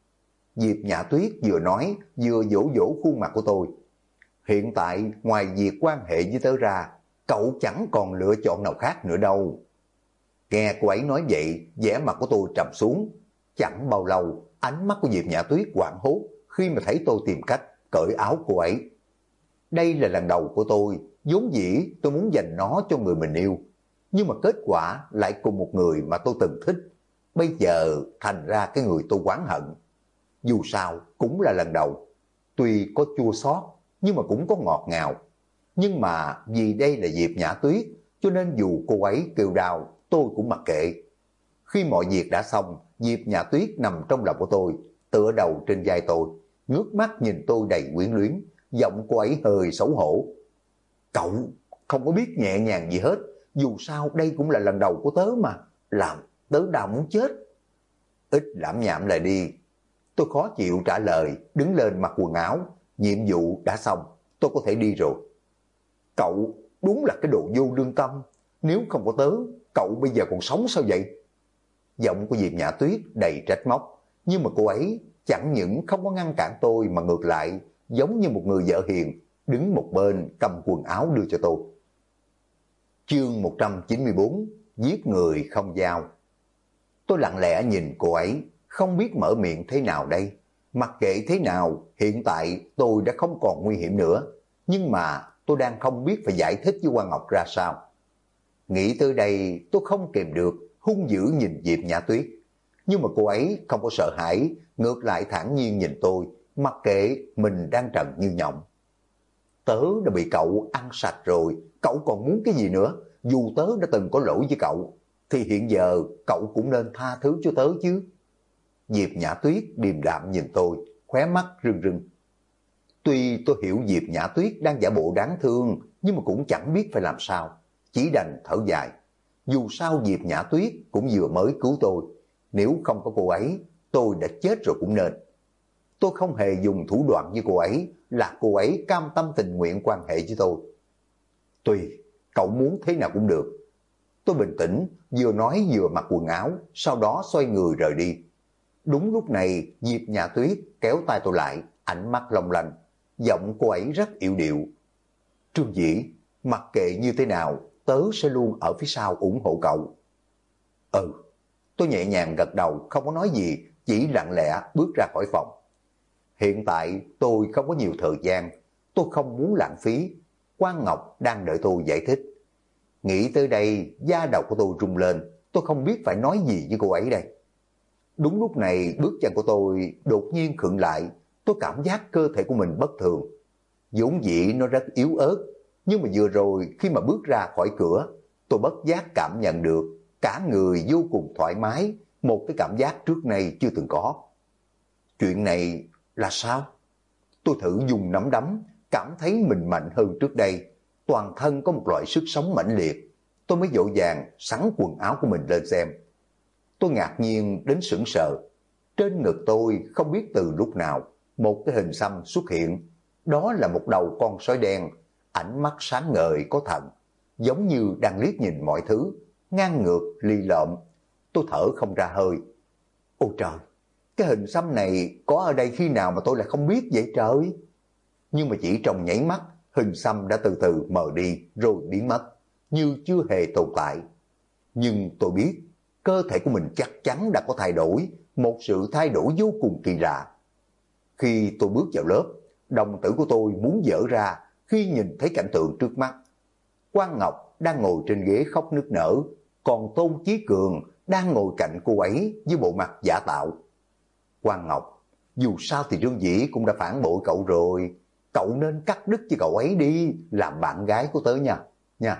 Diệp Nhã Tuyết vừa nói, vừa dỗ dỗ khuôn mặt của tôi. Hiện tại, ngoài việc quan hệ với tớ ra, cậu chẳng còn lựa chọn nào khác nữa đâu. Nghe cô ấy nói vậy, vẻ mặt của tôi trầm xuống. Chẳng bao lâu, ánh mắt của Diệp Nhã Tuyết hoảng hốt khi mà thấy tôi tìm cách cởi áo cô ấy. Đây là lần đầu của tôi, vốn dĩ tôi muốn dành nó cho người mình yêu. Nhưng mà kết quả lại cùng một người mà tôi từng thích. Bây giờ thành ra cái người tôi oán hận. Dù sao cũng là lần đầu. Tuy có chua xót nhưng mà cũng có ngọt ngào. Nhưng mà vì đây là Diệp Nhã Tuyết, cho nên dù cô ấy kêu đau, tôi cũng mặc kệ. Khi mọi việc đã xong, Diệp Nhã Tuyết nằm trong lòng của tôi, tựa đầu trên vai tôi, ngước mắt nhìn tôi đầy quyến luyến, giọng cô ấy hơi xấu hổ. Cậu không có biết nhẹ nhàng gì hết, dù sao đây cũng là lần đầu của tớ mà, làm tớ đau muốn chết. Ít lãm nhảm lại đi. Tôi khó chịu trả lời, đứng lên mặc quần áo, nhiệm vụ đã xong, tôi có thể đi rồi. Cậu đúng là cái đồ vô lương tâm, nếu không có tớ, cậu bây giờ còn sống sao vậy? Giọng của Diệp Nhã Tuyết đầy trách móc, nhưng mà cô ấy chẳng những không có ngăn cản tôi mà ngược lại, giống như một người vợ hiền, đứng một bên cầm quần áo đưa cho tôi. Chương 194, giết người không dao. Tôi lặng lẽ nhìn cô ấy, không biết mở miệng thế nào đây. Mặc kệ thế nào, hiện tại tôi đã không còn nguy hiểm nữa. Nhưng mà tôi đang không biết phải giải thích với Quang Ngọc ra sao. Nghĩ tới đây tôi không kìm được, hung dữ nhìn Diệp Nhã Tuyết. Nhưng mà cô ấy không có sợ hãi, ngược lại thản nhiên nhìn tôi, mặc kệ mình đang trần như nhộng. Tớ đã bị cậu ăn sạch rồi, cậu còn muốn cái gì nữa? Dù tớ đã từng có lỗi với cậu, thì hiện giờ cậu cũng nên tha thứ cho tớ chứ. Diệp Nhã Tuyết điềm đạm nhìn tôi, khóe mắt rưng rưng. Tuy tôi hiểu Diệp Nhã Tuyết đang giả bộ đáng thương, nhưng mà cũng chẳng biết phải làm sao, chỉ đành thở dài. Dù sao Diệp Nhã Tuyết cũng vừa mới cứu tôi, nếu không có cô ấy, tôi đã chết rồi cũng nên. Tôi không hề dùng thủ đoạn với cô ấy, là cô ấy cam tâm tình nguyện quan hệ với tôi. Tùy, cậu muốn thế nào cũng được. Tôi bình tĩnh, vừa nói vừa mặc quần áo, sau đó xoay người rời đi. Đúng lúc này, Diệp Nhã Tuyết kéo tay tôi lại, ánh mắt long lanh, giọng cô ấy rất yểu điệu. Trương Dĩ, mặc kệ như thế nào, tớ sẽ luôn ở phía sau ủng hộ cậu. Ừ, tôi nhẹ nhàng gật đầu, không có nói gì, chỉ lặng lẽ bước ra khỏi phòng. Hiện tại tôi không có nhiều thời gian, tôi không muốn lãng phí. Quang Ngọc đang đợi tôi giải thích. Nghĩ tới đây, da đầu của tôi rung lên, tôi không biết phải nói gì với cô ấy đây. Đúng lúc này, bước chân của tôi đột nhiên khựng lại, tôi cảm giác cơ thể của mình bất thường. Vốn dĩ nó rất yếu ớt, nhưng mà vừa rồi khi mà bước ra khỏi cửa, tôi bất giác cảm nhận được cả người vô cùng thoải mái, một cái cảm giác trước nay chưa từng có. Chuyện này là sao? Tôi thử dùng nắm đấm, cảm thấy mình mạnh hơn trước đây, toàn thân có một loại sức sống mãnh liệt. Tôi mới vội vàng xắn quần áo của mình lên xem. Tôi ngạc nhiên đến sững sờ. Trên ngực tôi không biết từ lúc nào, một cái hình xăm xuất hiện. Đó là một đầu con sói đen, ánh mắt sáng ngời có thần, giống như đang liếc nhìn mọi thứ, ngang ngược, ly lợm. Tôi thở không ra hơi. Ôi trời, cái hình xăm này có ở đây khi nào mà tôi lại không biết vậy trời? Nhưng mà chỉ trong nháy mắt, hình xăm đã từ từ mờ đi rồi biến mất, như chưa hề tồn tại. Nhưng tôi biết, cơ thể của mình chắc chắn đã có thay đổi, một sự thay đổi vô cùng kỳ lạ. Khi tôi bước vào lớp, đồng tử của tôi muốn vỡ ra khi nhìn thấy cảnh tượng trước mắt. Quang Ngọc đang ngồi trên ghế khóc nức nở, còn Tôn Chí Cường đang ngồi cạnh cô ấy với bộ mặt giả tạo. Quang Ngọc, dù sao thì Trương Dĩ cũng đã phản bội cậu rồi, cậu nên cắt đứt với cậu ấy đi, làm bạn gái của tớ nha.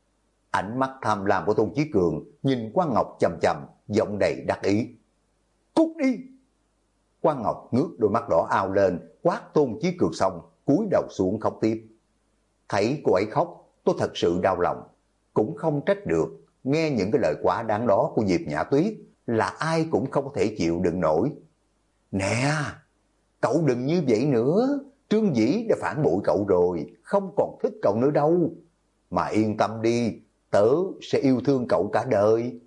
Ánh mắt tham lam của Tôn Chí Cường nhìn Quang Ngọc chằm chằm, giọng đầy đắc ý. Cút đi! Quang Ngọc ngước đôi mắt đỏ ao lên, quát Tôn Chí Cường xong, cúi đầu xuống khóc tiếp. Thấy cô ấy khóc, tôi thật sự đau lòng, cũng không trách được. Nghe những cái lời quá đáng đó của Diệp Nhã Tuyết là ai cũng không có thể chịu đựng nổi. Nè, cậu đừng như vậy nữa, Trương Dĩ đã phản bội cậu rồi, không còn thích cậu nữa đâu. Mà yên tâm đi, tớ sẽ yêu thương cậu cả đời.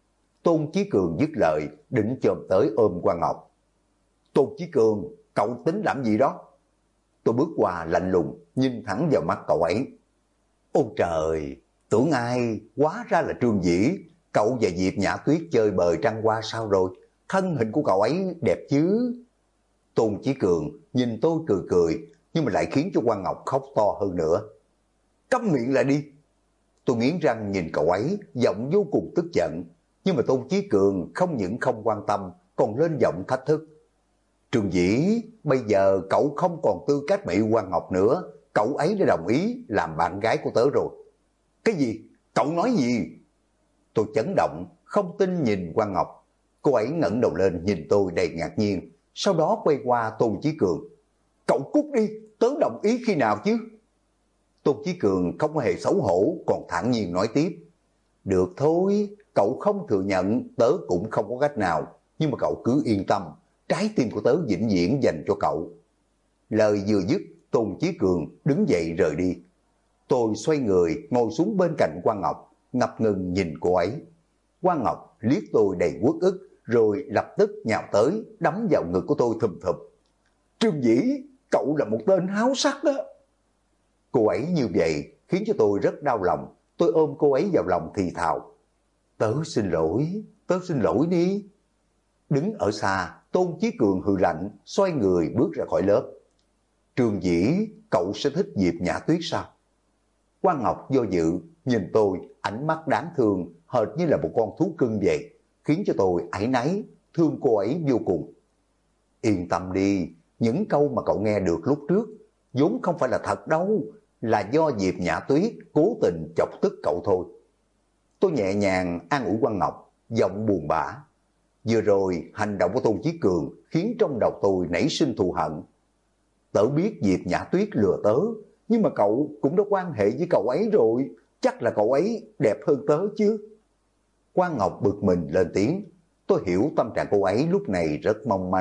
Tôn Chí Cường dứt lời, định chồm tới ôm Quang Ngọc. Tôn Chí Cường, cậu tính làm gì đó? Tôi bước qua lạnh lùng, nhìn thẳng vào mắt cậu ấy. Ôi trời, tưởng ai, hóa ra là Trương Dĩ. Cậu và Diệp Nhã Tuyết chơi bời trăng hoa sao rồi? Thân hình của cậu ấy đẹp chứ? Tôn Chí Cường nhìn tôi cười cười, nhưng mà lại khiến cho Quang Ngọc khóc to hơn nữa. Câm miệng lại đi! Tôi nghiến răng nhìn cậu ấy, giọng vô cùng tức giận. Nhưng mà Tôn Chí Cường không những không quan tâm, còn lên giọng thách thức. Trương Dĩ, bây giờ cậu không còn tư cách mà yêu Quang Ngọc nữa. Cậu ấy đã đồng ý làm bạn gái của tớ rồi. Cái gì? Cậu nói gì? Tôi chấn động, không tin nhìn Quang Ngọc. Cô ấy ngẩng đầu lên nhìn tôi đầy ngạc nhiên, sau đó quay qua Tôn Chí Cường. Cậu cút đi, tớ đồng ý khi nào chứ? Tôn Chí Cường không hề xấu hổ, còn thản nhiên nói tiếp. Được thôi, cậu không thừa nhận, tớ cũng không có cách nào, nhưng mà cậu cứ yên tâm, trái tim của tớ vĩnh viễn dành cho cậu. Lời vừa dứt, Tôn Chí Cường đứng dậy rời đi. Tôi xoay người ngồi xuống bên cạnh Quang Ngọc, ngập ngừng nhìn cô ấy. Quang Ngọc liếc tôi đầy uất ức, rồi lập tức nhào tới, đấm vào ngực của tôi thùm thụp. Trương Dĩ, cậu là một tên háo sắc đó. Cô ấy như vậy khiến cho tôi rất đau lòng. Tôi ôm cô ấy vào lòng thì thào. Tớ xin lỗi đi. Đứng ở xa, Tôn Chí Cường hừ lạnh, xoay người bước ra khỏi lớp. Trương Dĩ, cậu sẽ thích Diệp Nhã Tuyết sao? Quang Ngọc do dự, nhìn tôi, ánh mắt đáng thương, hệt như là một con thú cưng vậy, khiến cho tôi áy náy, thương cô ấy vô cùng. Yên tâm đi, những câu mà cậu nghe được lúc trước, vốn không phải là thật đâu, là do Diệp Nhã Tuyết cố tình chọc tức cậu thôi. Tôi nhẹ nhàng an ủi Quang Ngọc, giọng buồn bã. Vừa rồi, hành động của Tôn Chí Cường khiến trong đầu tôi nảy sinh thù hận. Tớ biết Diệp Nhã Tuyết lừa tớ, nhưng mà cậu cũng đã quan hệ với cậu ấy rồi, chắc là cậu ấy đẹp hơn tớ chứ. Quang Ngọc bực mình lên tiếng. Tôi hiểu tâm trạng cô ấy lúc này rất mong manh,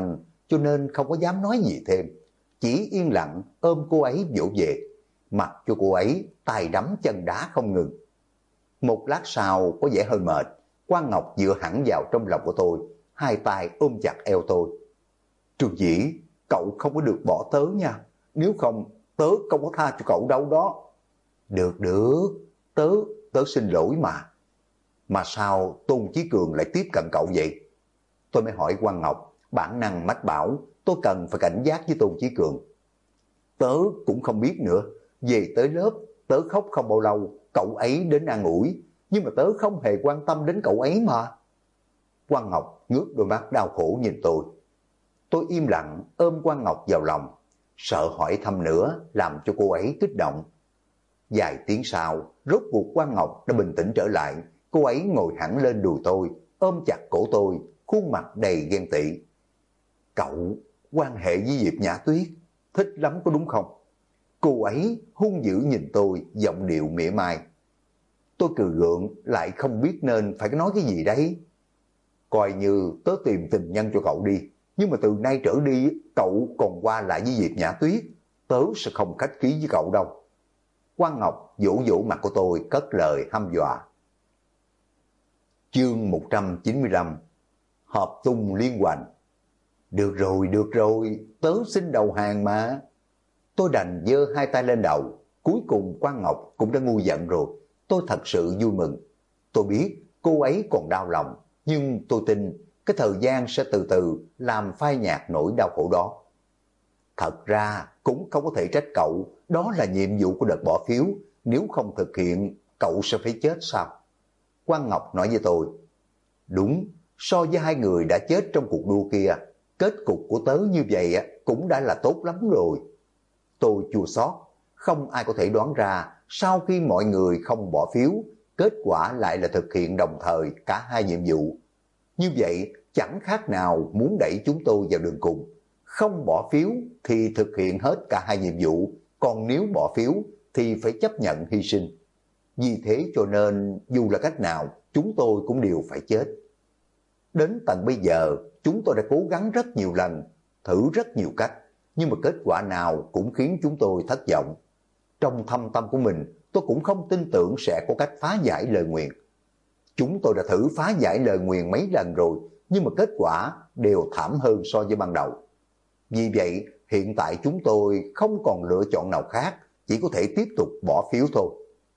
cho nên không có dám nói gì thêm. Chỉ yên lặng ôm cô ấy vỗ về, mặc cho cô ấy tay đấm chân đá không ngừng. Một lát sau có vẻ hơi mệt, Quang Ngọc dựa hẳn vào trong lòng của tôi, hai tay ôm chặt eo tôi. Trương Dĩ, cậu không có được bỏ tớ nha, nếu không tớ không có tha cho cậu đâu đó. Được được, tớ xin lỗi mà. Mà sao Tôn Chí Cường lại tiếp cận cậu vậy? Tôi mới hỏi Quang Ngọc, bản năng mách bảo tôi cần phải cảnh giác với Tôn Chí Cường. Tớ cũng không biết nữa, về tới lớp tớ khóc không bao lâu, cậu ấy đến an ủi, nhưng mà tớ không hề quan tâm đến cậu ấy mà. Quang Ngọc ngước đôi mắt đau khổ nhìn tôi. Tôi im lặng ôm Quang Ngọc vào lòng, sợ hỏi thăm nữa làm cho cô ấy kích động. Vài tiếng sau, rốt cuộc Quang Ngọc đã bình tĩnh trở lại, cô ấy ngồi hẳn lên đùi tôi, ôm chặt cổ tôi, khuôn mặt đầy ghen tị. Cậu quan hệ với Diệp Nhã Tuyết thích lắm có đúng không? Cô ấy hung dữ nhìn tôi, giọng điệu mỉa mai. Tôi cười gượng, lại không biết nên phải nói cái gì đấy. Coi như tớ tìm tình nhân cho cậu đi, nhưng mà từ nay trở đi cậu còn qua lại với Diệp Nhã Tuyết, tớ sẽ không khách khí với cậu đâu. Quang Ngọc vỗ vỗ mặt của tôi, cất lời hăm dọa. Chương 195. Hợp tung liên hoành. Được rồi, tớ xin đầu hàng mà. Tôi đành giơ hai tay lên đầu, cuối cùng Quang Ngọc cũng đã ngu giận rồi. Tôi thật sự vui mừng. Tôi biết cô ấy còn đau lòng, nhưng tôi tin cái thời gian sẽ từ từ làm phai nhạt nỗi đau khổ đó. Thật ra cũng không có thể trách cậu, đó là nhiệm vụ của đợt bỏ phiếu, nếu không thực hiện cậu sẽ phải chết sao? Quang Ngọc nói với tôi. Đúng, so với hai người đã chết trong cuộc đua kia, kết cục của tớ như vậy cũng đã là tốt lắm rồi. Tôi chua xót, không ai có thể đoán ra sau khi mọi người không bỏ phiếu, kết quả lại là thực hiện đồng thời cả hai nhiệm vụ. Như vậy chẳng khác nào muốn đẩy chúng tôi vào đường cùng. Không bỏ phiếu thì thực hiện hết cả hai nhiệm vụ, còn nếu bỏ phiếu thì phải chấp nhận hy sinh. Vì thế cho nên dù là cách nào chúng tôi cũng đều phải chết. Đến tận bây giờ chúng tôi đã cố gắng rất nhiều lần, thử rất nhiều cách, nhưng mà kết quả nào cũng khiến chúng tôi thất vọng. Trong thâm tâm của mình tôi cũng không tin tưởng sẽ có cách phá giải lời nguyền. Chúng tôi đã thử phá giải lời nguyền mấy lần rồi, nhưng mà kết quả đều thảm hơn so với ban đầu. Vì vậy hiện tại chúng tôi không còn lựa chọn nào khác, chỉ có thể tiếp tục bỏ phiếu thôi.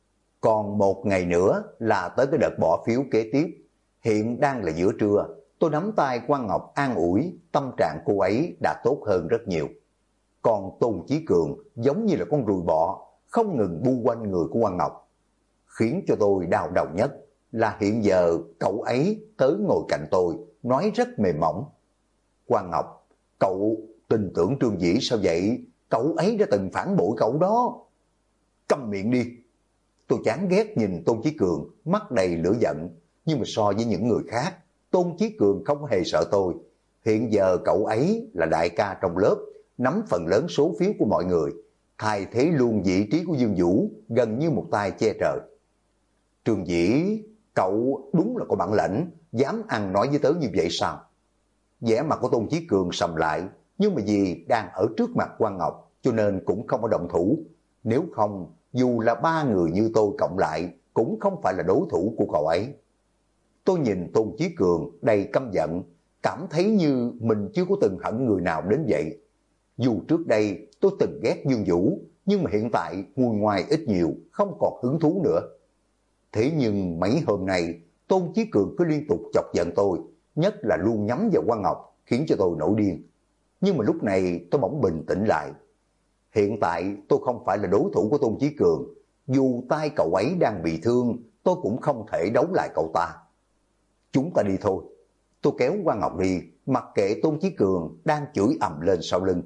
Còn một ngày nữa là tới cái đợt bỏ phiếu kế tiếp. Hiện đang là giữa trưa, tôi nắm tay Quang Ngọc an ủi, tâm trạng cô ấy đã tốt hơn rất nhiều. Còn Tôn Chí Cường giống như là con ruồi bọ, không ngừng bu quanh người của Quang Ngọc. Khiến cho tôi đau đầu nhất là hiện giờ cậu ấy tới ngồi cạnh tôi, nói rất mềm mỏng. Quang Ngọc, cậu tin tưởng Trương Dĩ sao vậy? Cậu ấy đã từng phản bội cậu đó. Câm miệng đi. Tôi chán ghét nhìn Tôn Chí Cường, mắt đầy lửa giận. Nhưng mà so với những người khác, Tôn Chí Cường không hề sợ tôi. Hiện giờ cậu ấy là đại ca trong lớp, nắm phần lớn số phiếu của mọi người, thay thế luôn vị trí của Dương Vũ, gần như một tay che trời. Trương Dĩ, cậu đúng là có bản lĩnh, dám ăn nói với tớ như vậy sao? Vẻ mặt của Tôn Chí Cường sầm lại, nhưng mà vì đang ở trước mặt Quang Ngọc, cho nên cũng không có động thủ. Nếu không, dù là ba người như tôi cộng lại, cũng không phải là đối thủ của cậu ấy. Tôi nhìn Tôn Chí Cường đầy căm giận, cảm thấy như mình chưa có từng hận người nào đến vậy. Dù trước đây tôi từng ghét Dương Vũ, nhưng mà hiện tại nguôi ngoai ít nhiều, không còn hứng thú nữa. Thế nhưng mấy hôm nay, Tôn Chí Cường cứ liên tục chọc giận tôi, nhất là luôn nhắm vào Quang Ngọc, khiến cho tôi nổi điên. Nhưng mà lúc này tôi bỗng bình tĩnh lại. Hiện tại tôi không phải là đối thủ của Tôn Chí Cường, dù tay cậu ấy đang bị thương, tôi cũng không thể đấu lại cậu ta. Chúng ta đi thôi. Tôi kéo Quang Ngọc đi, mặc kệ Tôn Chí Cường đang chửi ầm lên sau lưng.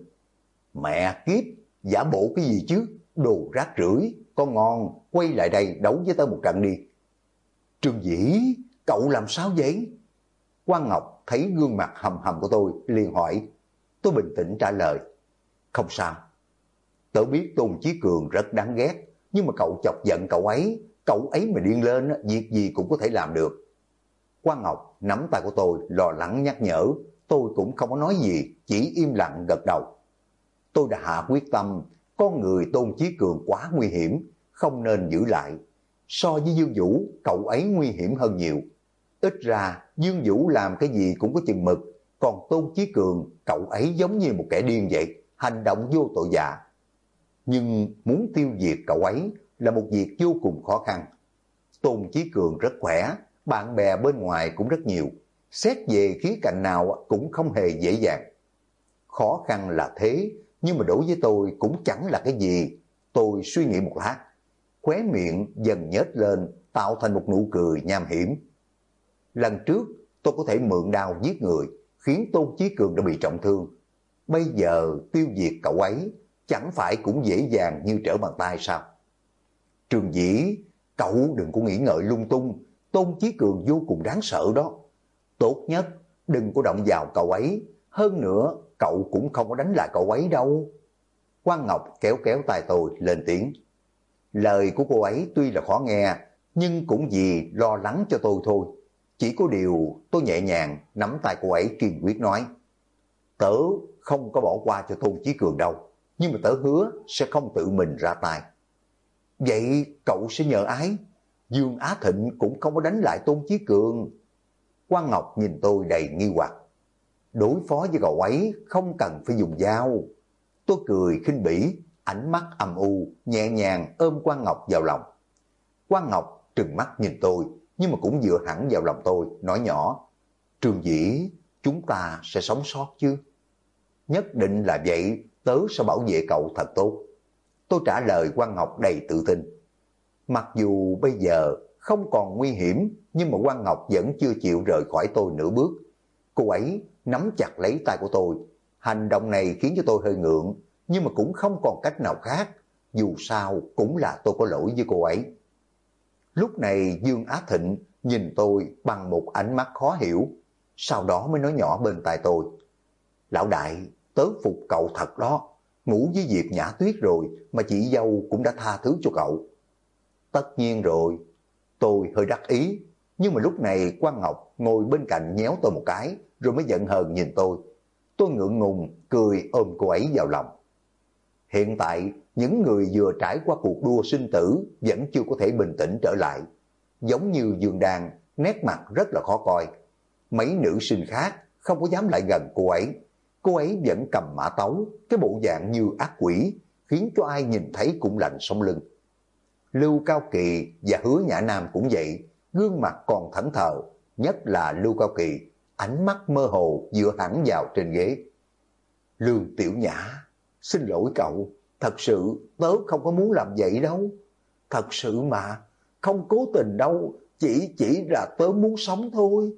Mẹ kiếp, giả bộ cái gì chứ, đồ rác rưởi, con ngon, quay lại đây đấu với tớ một trận đi. Trương Dĩ, cậu làm sao vậy? Quang Ngọc thấy gương mặt hầm hầm của tôi, liền hỏi. Tôi bình tĩnh trả lời. Không sao. Tớ biết Tôn Chí Cường rất đáng ghét, nhưng mà cậu chọc giận cậu ấy mà điên lên, việc gì cũng có thể làm được. Quang Ngọc nắm tay của tôi, lo lắng nhắc nhở. Tôi cũng không có nói gì, chỉ im lặng gật đầu. Tôi đã hạ quyết tâm, con người Tôn Chí Cường quá nguy hiểm, không nên giữ lại. So với Dương Vũ, cậu ấy nguy hiểm hơn nhiều. Ít ra Dương Vũ làm cái gì cũng có chừng mực, còn Tôn Chí Cường, cậu ấy giống như một kẻ điên vậy, hành động vô tội vạ. Nhưng muốn tiêu diệt cậu ấy là một việc vô cùng khó khăn. Tôn Chí Cường rất khỏe, bạn bè bên ngoài cũng rất nhiều, xét về khía cạnh nào cũng không hề dễ dàng. Khó khăn là thế, nhưng mà đối với tôi cũng chẳng là cái gì. Tôi suy nghĩ một lát, khóe miệng dần nhếch lên, tạo thành một nụ cười nham hiểm. Lần trước tôi có thể mượn đao giết người, khiến Tôn Chí Cường đã bị trọng thương. Bây giờ tiêu diệt cậu ấy, chẳng phải cũng dễ dàng như trở bàn tay sao? Trường Dĩ, cậu đừng có nghĩ ngợi lung tung, Tôn Chí Cường vô cùng đáng sợ đó. Tốt nhất đừng có động vào cậu ấy, hơn nữa cậu cũng không có đánh lại cậu ấy đâu. Quang Ngọc kéo kéo tay tôi lên tiếng. Lời của cô ấy tuy là khó nghe, nhưng cũng vì lo lắng cho tôi thôi. Chỉ có điều tôi nhẹ nhàng nắm tay cô ấy kiên quyết nói. Tớ không có bỏ qua cho Tôn Chí Cường đâu, nhưng mà tớ hứa sẽ không tự mình ra tay. Vậy cậu sẽ nhờ ai? Dương Á Thịnh cũng không có đánh lại Tôn Chí Cường. Quang Ngọc nhìn tôi đầy nghi hoặc. Đối phó với cậu ấy không cần phải dùng dao. Tôi cười khinh bỉ, ánh mắt âm u, nhẹ nhàng ôm Quang Ngọc vào lòng. Quang Ngọc trừng mắt nhìn tôi, nhưng mà cũng dựa hẳn vào lòng tôi, nói nhỏ. Trường Dĩ, chúng ta sẽ sống sót chứ? Nhất định là vậy, tớ sẽ bảo vệ cậu thật tốt. Tôi trả lời Quang Ngọc đầy tự tin. Mặc dù bây giờ không còn nguy hiểm, nhưng mà Quang Ngọc vẫn chưa chịu rời khỏi tôi nửa bước. Cô ấy nắm chặt lấy tay của tôi. Hành động này khiến cho tôi hơi ngượng, nhưng mà cũng không còn cách nào khác. Dù sao cũng là tôi có lỗi với cô ấy. Lúc này Dương Á Thịnh nhìn tôi bằng một ánh mắt khó hiểu. Sau đó mới nói nhỏ bên tai tôi. Lão đại, tớ phục cậu thật đó. Ngủ với Diệp Nhã Tuyết rồi mà chị dâu cũng đã tha thứ cho cậu. Tất nhiên rồi. Tôi hơi đắc ý. Nhưng mà lúc này Quang Ngọc ngồi bên cạnh nhéo tôi một cái, rồi mới giận hờn nhìn tôi. Tôi ngượng ngùng, cười ôm cô ấy vào lòng. Hiện tại, những người vừa trải qua cuộc đua sinh tử vẫn chưa có thể bình tĩnh trở lại. Giống như Dương Đan, nét mặt rất là khó coi. Mấy nữ sinh khác không có dám lại gần cô ấy. Cô ấy vẫn cầm mã tấu, cái bộ dạng như ác quỷ, khiến cho ai nhìn thấy cũng lạnh sống lưng. Lưu Cao Kỳ và Hứa Nhã Nam cũng vậy, gương mặt còn thẫn thờ, nhất là Lưu Cao Kỳ, ánh mắt mơ hồ dựa hẳn vào trên ghế. Lương Tiểu Nhã, xin lỗi cậu, thật sự tớ không có muốn làm vậy đâu. Thật sự mà, không cố tình đâu, chỉ là tớ muốn sống thôi.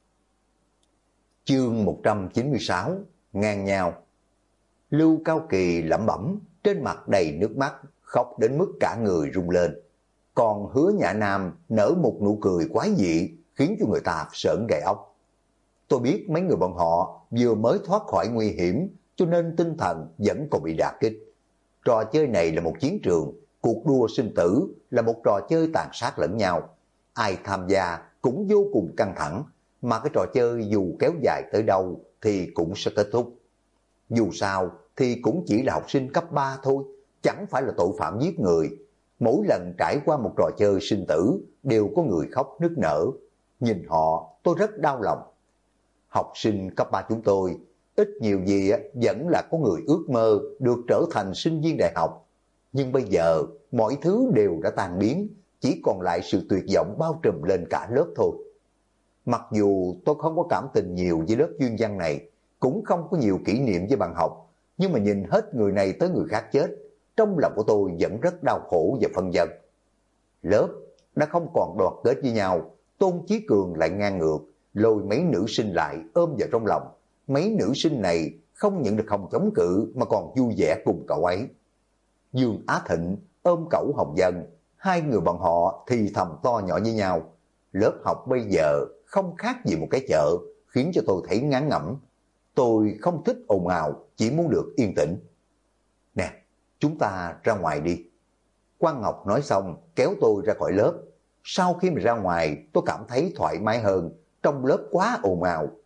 Chương 196, ngang nhau. Lưu Cao Kỳ lẩm bẩm, trên mặt đầy nước mắt, khóc đến mức cả người rung lên. Còn Hứa Nhã Nam nở một nụ cười quái dị, khiến cho người ta sởn gai ốc. Tôi biết mấy người bọn họ vừa mới thoát khỏi nguy hiểm, cho nên tinh thần vẫn còn bị đả kích. Trò chơi này là một chiến trường, cuộc đua sinh tử là một trò chơi tàn sát lẫn nhau. Ai tham gia cũng vô cùng căng thẳng, mà cái trò chơi dù kéo dài tới đâu thì cũng sẽ kết thúc. Dù sao thì cũng chỉ là học sinh cấp 3 thôi, chẳng phải là tội phạm giết người. Mỗi lần trải qua một trò chơi sinh tử đều có người khóc nức nở. Nhìn họ tôi rất đau lòng. Học sinh cấp 3 chúng tôi ít nhiều gì vẫn là có người ước mơ được trở thành sinh viên đại học. Nhưng bây giờ mọi thứ đều đã tan biến, chỉ còn lại sự tuyệt vọng bao trùm lên cả lớp thôi. Mặc dù tôi không có cảm tình nhiều với lớp chuyên văn này, cũng không có nhiều kỷ niệm với bạn học, nhưng mà nhìn hết người này tới người khác chết, trong lòng của tôi vẫn rất đau khổ và phân vân. Lớp đã không còn đoàn kết với nhau, Tôn Chí Cường lại ngang ngược, lôi mấy nữ sinh lại ôm vào trong lòng. Mấy nữ sinh này không những được không chống cự mà còn vui vẻ cùng cậu ấy. Dương Á Thịnh ôm cậu Hồng Dân, hai người bọn họ thì thầm to nhỏ với nhau. Lớp học bây giờ không khác gì một cái chợ, khiến cho tôi thấy ngán ngẩm. Tôi không thích ồn ào, chỉ muốn được yên tĩnh. Nè, chúng ta ra ngoài đi. Quang Ngọc nói xong kéo tôi ra khỏi lớp. Sau khi mà ra ngoài tôi cảm thấy thoải mái hơn, trong lớp quá ồn ào,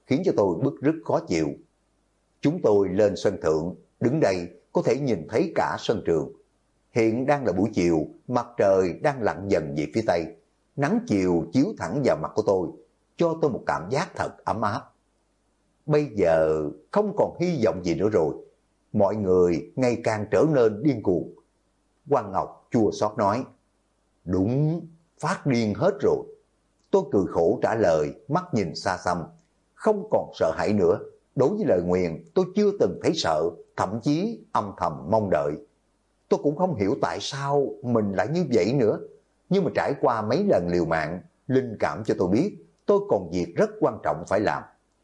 khiến cho tôi bức rứt khó chịu. Chúng tôi lên sân thượng, đứng đây có thể nhìn thấy cả sân trường. Hiện đang là buổi chiều, mặt trời đang lặn dần về phía tây. Nắng chiều chiếu thẳng vào mặt của tôi, cho tôi một cảm giác thật ấm áp. Bây giờ không còn hy vọng gì nữa rồi. Mọi người ngày càng trở nên điên cuồng. Quang Ngọc chua xót nói, đúng, phát điên hết rồi. Tôi cười khổ trả lời, mắt nhìn xa xăm, không còn sợ hãi nữa. Đối với lời nguyền, tôi chưa từng thấy sợ, thậm chí âm thầm mong đợi. Tôi cũng không hiểu tại sao mình lại như vậy nữa. Nhưng mà trải qua mấy lần liều mạng, linh cảm cho tôi biết tôi còn việc rất quan trọng phải làm.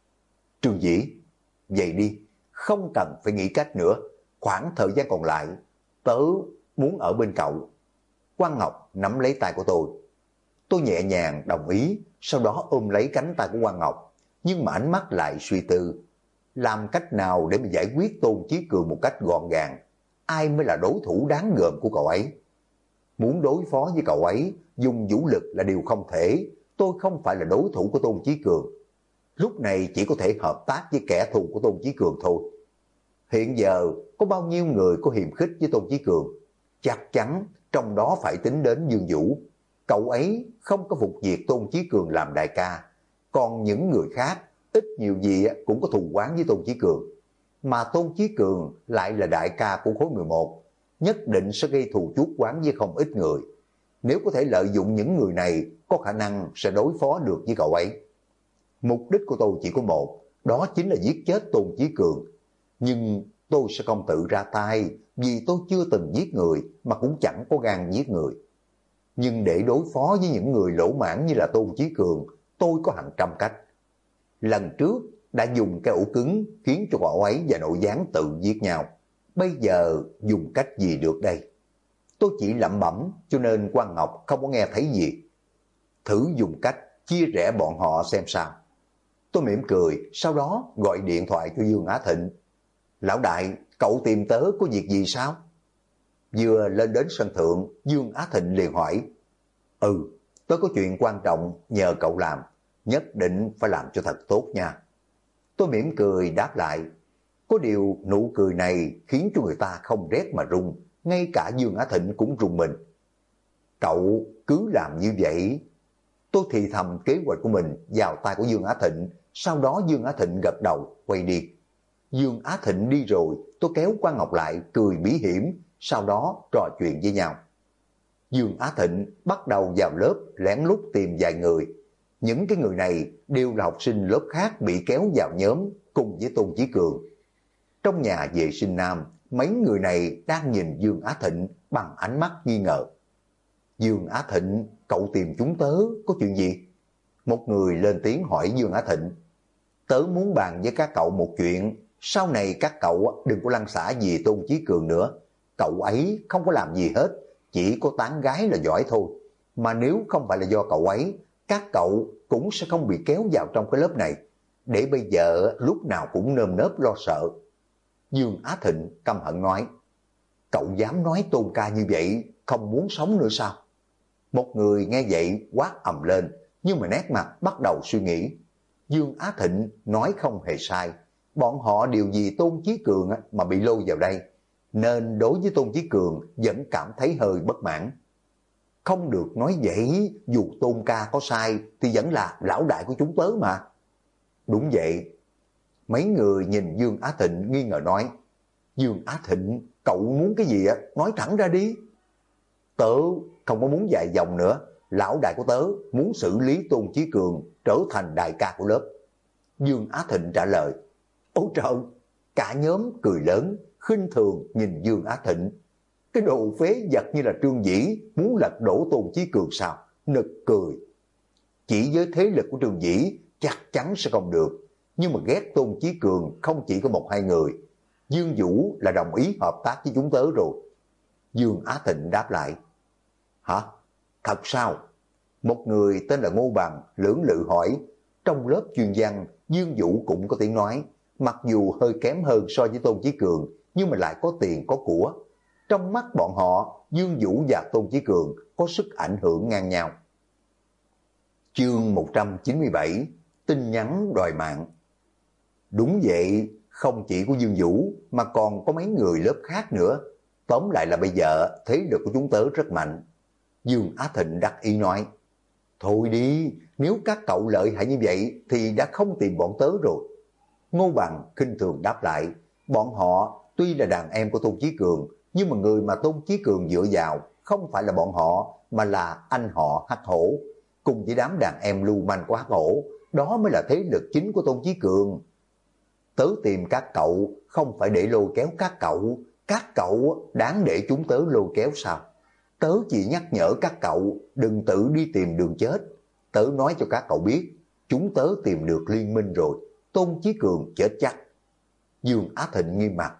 Trương Dĩ, vậy đi, không cần phải nghĩ cách nữa. Khoảng thời gian còn lại, tớ muốn ở bên cậu. Quang Ngọc nắm lấy tay của tôi. Tôi nhẹ nhàng đồng ý, sau đó ôm lấy cánh tay của Quang Ngọc. Nhưng mà ánh mắt lại suy tư. Làm cách nào để mà giải quyết Tôn Chí Cường một cách gọn gàng? Ai mới là đối thủ đáng gờm của cậu ấy? Muốn đối phó với cậu ấy, dùng vũ lực là điều không thể. Tôi không phải là đối thủ của Tôn Chí Cường. Lúc này chỉ có thể hợp tác với kẻ thù của Tôn Chí Cường thôi. Hiện giờ có bao nhiêu người có hiềm khích với Tôn Chí Cường? Chắc chắn trong đó phải tính đến Dương Vũ. Cậu ấy không có phục diệt Tôn Chí Cường làm đại ca. Còn những người khác ít nhiều gì cũng có thù oán với Tôn Chí Cường. Mà Tôn Chí Cường lại là đại ca của khối 11, nhất định sẽ gây thù chuốc oán với không ít người. Nếu có thể lợi dụng những người này, có khả năng sẽ đối phó được với cậu ấy. Mục đích của tôi chỉ có một, đó chính là giết chết Tôn Chí Cường. Nhưng tôi sẽ không tự ra tay, vì tôi chưa từng giết người mà cũng chẳng có gan giết người. Nhưng để đối phó với những người lỗ mãn như là Tôn Chí Cường, tôi có hàng trăm cách. Lần trước đã dùng cái ổ cứng khiến cho cậu ấy và nội gián tự giết nhau. Bây giờ dùng cách gì được đây? Tôi chỉ lẩm bẩm cho nên Quang Ngọc không có nghe thấy gì. Thử dùng cách chia rẽ bọn họ xem sao. Tôi mỉm cười, sau đó gọi điện thoại cho Dương Á Thịnh. Lão đại, cậu tìm tớ có việc gì sao? Vừa lên đến sân thượng, Dương Á Thịnh liền hỏi. Tớ có chuyện quan trọng nhờ cậu làm, nhất định phải làm cho thật tốt nha. Tôi mỉm cười đáp lại. Có điều nụ cười này khiến cho người ta không rét mà run, ngay cả Dương Á Thịnh cũng run mình. Cậu cứ làm như vậy. Tôi thì thầm kế hoạch của mình vào tay của Dương Á Thịnh, sau đó Dương Á Thịnh gật đầu quay đi. Dương Á Thịnh đi rồi, tôi kéo Quang Ngọc lại cười bí hiểm, sau đó trò chuyện với nhau. Dương Á Thịnh bắt đầu vào lớp lén lút tìm vài người. Những cái người này đều là học sinh lớp khác bị kéo vào nhóm cùng với Tôn Chí Cường. Trong nhà vệ sinh nam, mấy người này đang nhìn Dương Á Thịnh bằng ánh mắt nghi ngờ. Dương Á Thịnh, cậu tìm chúng tớ có chuyện gì? Một người lên tiếng hỏi Dương Á Thịnh. Tớ muốn bàn với các cậu một chuyện, sau này các cậu đừng có lăn xả gì Tôn Chí Cường nữa. Cậu ấy không có làm gì hết, chỉ có tán gái là giỏi thôi. Mà nếu không phải là do cậu ấy, các cậu cũng sẽ không bị kéo vào trong cái lớp này. Để bây giờ lúc nào cũng nơm nớp lo sợ. Dương Á Thịnh căm hận nói. Cậu dám nói Tôn ca như vậy, không muốn sống nữa sao? Một người nghe vậy quát ầm lên, nhưng mà nét mặt bắt đầu suy nghĩ. Dương Á Thịnh nói không hề sai. Bọn họ điều gì Tôn Chí Cường mà bị lôi vào đây, nên đối với Tôn Chí Cường vẫn cảm thấy hơi bất mãn. Không được nói vậy, dù Tôn ca có sai thì vẫn là lão đại của chúng tớ mà. Đúng vậy. Mấy người nhìn Dương Á Thịnh nghi ngờ nói. Dương Á Thịnh, cậu muốn cái gì nói thẳng ra đi. Tớ không có muốn dài dòng nữa. Lão đại của tớ muốn xử lý Tôn Chí Cường trở thành đại ca của lớp. Dương Á Thịnh trả lời. Ôi trời, cả nhóm cười lớn, khinh thường nhìn Dương Á Thịnh. Cái đồ phế vật như là Trương Dĩ muốn lật đổ Tôn Chí Cường sao? Nực cười. Chỉ với thế lực của Trương Dĩ chắc chắn sẽ không được. Nhưng mà ghét Tôn Chí Cường không chỉ có một hai người. Dương Vũ là đồng ý hợp tác với chúng tớ rồi. Dương Á Thịnh đáp lại. Hả? Thật sao? Một người tên là Ngô Bằng lưỡng lự hỏi. Trong lớp chuyên văn, Dương Vũ cũng có tiếng nói. Mặc dù hơi kém hơn so với Tôn Chí Cường, nhưng mà lại có tiền có của. Trong mắt bọn họ, Dương Vũ và Tôn Chí Cường có sức ảnh hưởng ngang nhau. Chương 197, tin nhắn đòi mạng. Đúng vậy, không chỉ của Dương Vũ mà còn có mấy người lớp khác nữa. Tóm lại là bây giờ thế lực của chúng tớ rất mạnh. Dương Á Thịnh đắc ý nói, thôi đi, nếu các cậu lợi hại như vậy thì đã không tìm bọn tớ rồi. Ngô Bằng khinh thường đáp lại, bọn họ tuy là đàn em của Tôn Chí Cường, nhưng mà người mà Tôn Chí Cường dựa vào không phải là bọn họ mà là anh họ Hắc Hổ. Cùng với đám đàn em lưu manh của Hắc Hổ, đó mới là thế lực chính của Tôn Chí Cường. Tớ tìm các cậu không phải để lôi kéo các cậu đáng để chúng tớ lôi kéo sao? Tớ chỉ nhắc nhở các cậu đừng tự đi tìm đường chết. Tớ nói cho các cậu biết, chúng tớ tìm được liên minh rồi, Tôn Chí Cường chết chắc. Dương Á Thịnh nghiêm mặt,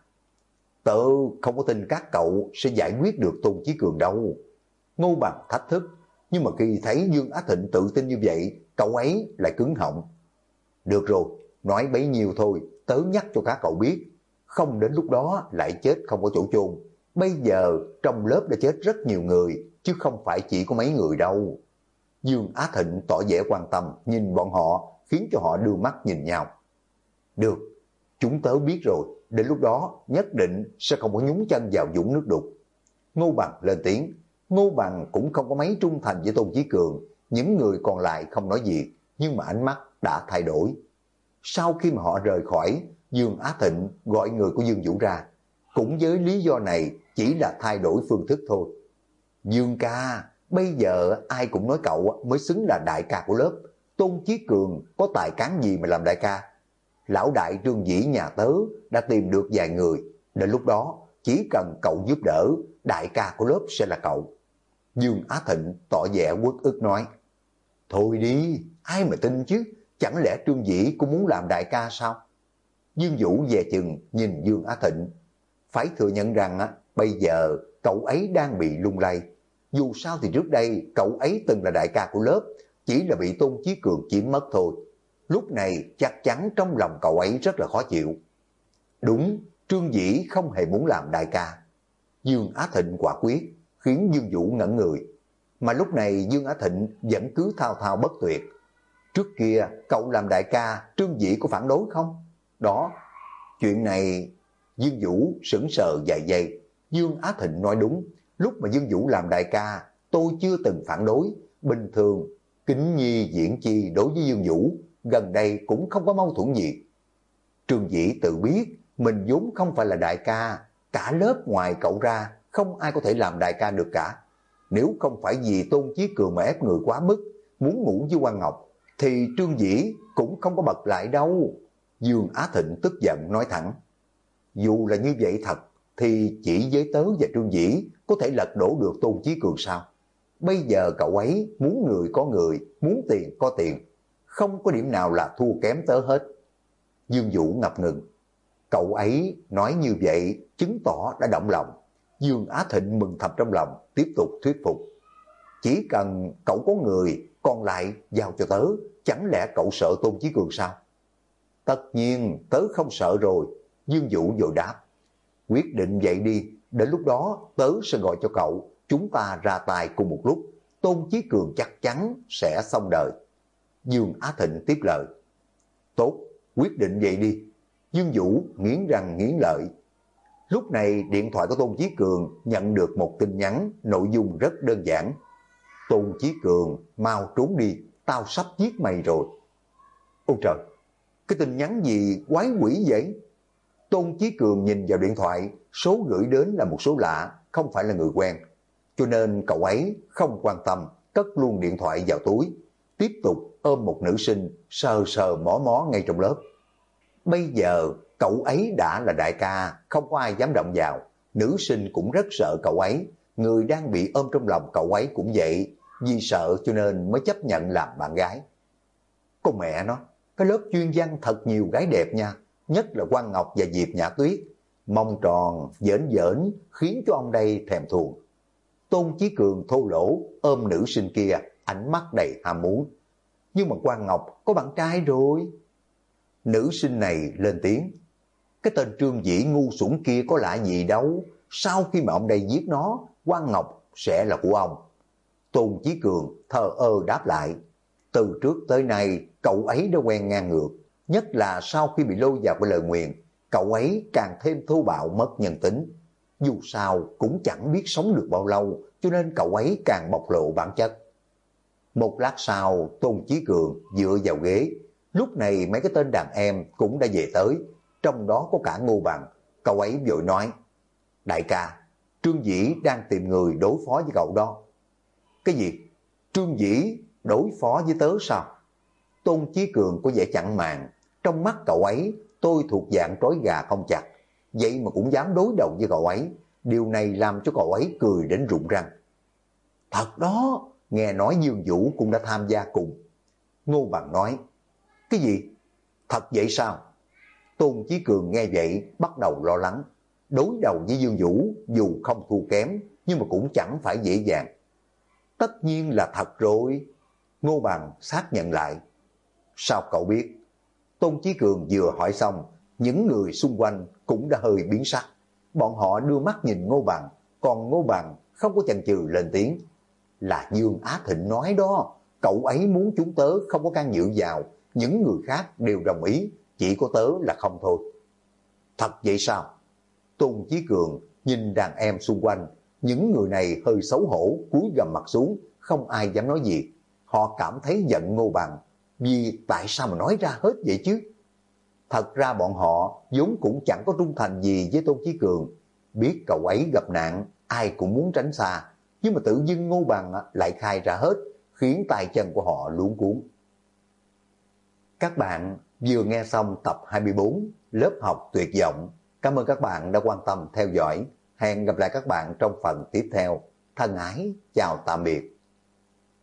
tớ không có tin các cậu sẽ giải quyết được Tôn Chí Cường đâu. Ngô Bằng thách thức, nhưng mà khi thấy Dương Á Thịnh tự tin như vậy, cậu ấy lại cứng họng. Được rồi, nói bấy nhiêu thôi, tớ nhắc cho các cậu biết, không đến lúc đó lại chết không có chỗ chôn. Bây giờ trong lớp đã chết rất nhiều người, chứ không phải chỉ có mấy người đâu. Dương Á Thịnh tỏ vẻ quan tâm nhìn bọn họ, khiến cho họ đưa mắt nhìn nhau. Được, chúng tớ biết rồi, đến lúc đó nhất định sẽ không có nhúng chân vào vũng nước đục. Ngô Bằng lên tiếng. Ngô Bằng cũng không có mấy trung thành với Tôn Chí Cường. Những người còn lại không nói gì, nhưng mà ánh mắt đã thay đổi. Sau khi mà họ rời khỏi, Dương Á Thịnh gọi người của Dương Vũ ra. Cũng với lý do này, chỉ là thay đổi phương thức thôi. Dương ca, bây giờ ai cũng nói cậu mới xứng là đại ca của lớp. Tôn Chí Cường có tài cán gì mà làm đại ca? Lão đại Trương Dĩ nhà tớ đã tìm được vài người. Đến lúc đó, chỉ cần cậu giúp đỡ, đại ca của lớp sẽ là cậu. Dương Á Thịnh tỏ vẻ uất ức nói, thôi đi, ai mà tin chứ, chẳng lẽ Trương Dĩ cũng muốn làm đại ca sao? Dương Vũ dè chừng nhìn Dương Á Thịnh, phải thừa nhận rằng bây giờ cậu ấy đang bị lung lay. Dù sao thì trước đây cậu ấy từng là đại ca của lớp, chỉ là bị Tôn Chí Cường chiếm mất thôi. Lúc này chắc chắn trong lòng cậu ấy rất là khó chịu. Đúng, Trương Dĩ không hề muốn làm đại ca. Dương Á Thịnh quả quyết, khiến Dương Vũ ngẩn người. Mà lúc này Dương Á Thịnh vẫn cứ thao thao bất tuyệt. Trước kia cậu làm đại ca, Trương Dĩ có phản đối không? Đó, chuyện này... Dương Vũ sững sờ vài giây. Dương Á Thịnh nói đúng, lúc mà Dương Vũ làm đại ca, tôi chưa từng phản đối. Bình thường, Kính Nhi Diễn Chi đối với Dương Vũ, gần đây cũng không có mâu thuẫn gì. Trương Dĩ tự biết, mình vốn không phải là đại ca, cả lớp ngoài cậu ra, không ai có thể làm đại ca được cả. Nếu không phải vì Tôn Chí Cường mà ép người quá mức, muốn ngủ với Quan Ngọc, thì Trương Dĩ cũng không có bật lại đâu. Dương Á Thịnh tức giận nói thẳng, dù là như vậy thật, thì chỉ với tớ và Trương Dĩ có thể lật đổ được Tôn Chí Cường sao? Bây giờ cậu ấy muốn người có người, muốn tiền có tiền, không có điểm nào là thua kém tớ hết. Dương Vũ ngập ngừng. Cậu ấy nói như vậy chứng tỏ đã động lòng. Dương Á Thịnh mừng thầm trong lòng, tiếp tục thuyết phục. Chỉ cần cậu có người, còn lại giao cho tớ, chẳng lẽ cậu sợ Tôn Chí Cường sao? Tất nhiên tớ không sợ rồi. Dương Vũ vội đáp. Quyết định vậy đi, đến lúc đó tớ sẽ gọi cho cậu, chúng ta ra tay cùng một lúc. Tôn Chí Cường chắc chắn sẽ xong đời. Dương Á Thịnh tiếp lời. Tốt, quyết định vậy đi. Dương Vũ nghiến răng nghiến lợi. Lúc này điện thoại của Tôn Chí Cường nhận được một tin nhắn, nội dung rất đơn giản. Tôn Chí Cường, mau trốn đi, tao sắp giết mày rồi. Ôi trời, cái tin nhắn gì quái quỷ vậy? Tôn Chí Cường nhìn vào điện thoại, số gửi đến là một số lạ, không phải là người quen. Cho nên cậu ấy không quan tâm, cất luôn điện thoại vào túi, tiếp tục ôm một nữ sinh, sờ sờ mó mó ngay trong lớp. Bây giờ cậu ấy đã là đại ca, không có ai dám động vào. Nữ sinh cũng rất sợ cậu ấy, người đang bị ôm trong lòng cậu ấy cũng vậy, vì sợ cho nên mới chấp nhận làm bạn gái. Con mẹ nó, cái lớp chuyên văn thật nhiều gái đẹp nha, nhất là Quan Ngọc và Diệp Nhã Tuyết. Mông tròn, giỡn giỡn, khiến cho ông đây thèm thuồng. Tôn Chí Cường thô lỗ, ôm nữ sinh kia, ánh mắt đầy ham muốn. Nhưng mà Quan Ngọc có bạn trai rồi. Nữ sinh này lên tiếng. Cái tên Trương Dĩ ngu xuẩn kia có lạ gì đâu. Sau khi mà ông đây giết nó, Quan Ngọc sẽ là của ông. Tôn Chí Cường thờ ơ đáp lại. Từ trước tới nay, cậu ấy đã quen ngang ngược. nhất là sau khi bị lôi vào cái lời nguyền, cậu ấy càng thêm thô bạo mất nhân tính. Dù sao cũng chẳng biết sống được bao lâu, cho nên cậu ấy càng bộc lộ bản chất. Một lát sau, Tôn Chí Cường dựa vào ghế. Lúc này mấy cái tên đàn em cũng đã về tới, trong đó có cả Ngô Bằng. Cậu ấy vội nói, đại ca, Trương Dĩ đang tìm người đối phó với cậu đó. Cái gì? Trương Dĩ đối phó với tớ sao? Tôn Chí Cường có vẻ chẳng màng. Trong mắt cậu ấy, tôi thuộc dạng trói gà không chặt. Vậy mà cũng dám đối đầu với cậu ấy. Điều này làm cho cậu ấy cười đến rụng răng. Thật đó, nghe nói Dương Vũ cũng đã tham gia cùng. Ngô Bằng nói, cái gì? Thật vậy sao? Tôn Chí Cường nghe vậy bắt đầu lo lắng. Đối đầu với Dương Vũ dù không thua kém, nhưng mà cũng chẳng phải dễ dàng. Tất nhiên là thật rồi. Ngô Bằng xác nhận lại. Sao cậu biết? Tôn Chí Cường vừa hỏi xong, những người xung quanh cũng đã hơi biến sắc. Bọn họ đưa mắt nhìn Ngô Bằng, còn Ngô Bằng không có chần chừ lên tiếng. Là Dương Á Thịnh nói đó, cậu ấy muốn chúng tớ không có can dự vào, những người khác đều đồng ý, chỉ có tớ là không thôi. Thật vậy sao? Tôn Chí Cường nhìn đàn em xung quanh, những người này hơi xấu hổ, cúi gằm mặt xuống, không ai dám nói gì. Họ cảm thấy giận Ngô Bằng, vì tại sao mà nói ra hết vậy chứ? Thật ra bọn họ vốn cũng chẳng có trung thành gì với Tôn Chí Cường. Biết cậu ấy gặp nạn, ai cũng muốn tránh xa. Nhưng mà tự dưng Ngô Bằng lại khai ra hết, khiến tay chân của họ luống cuống. Các bạn vừa nghe xong tập 24 lớp học tuyệt vọng. Cảm ơn các bạn đã quan tâm theo dõi. Hẹn gặp lại các bạn trong phần tiếp theo. Thân ái, chào tạm biệt.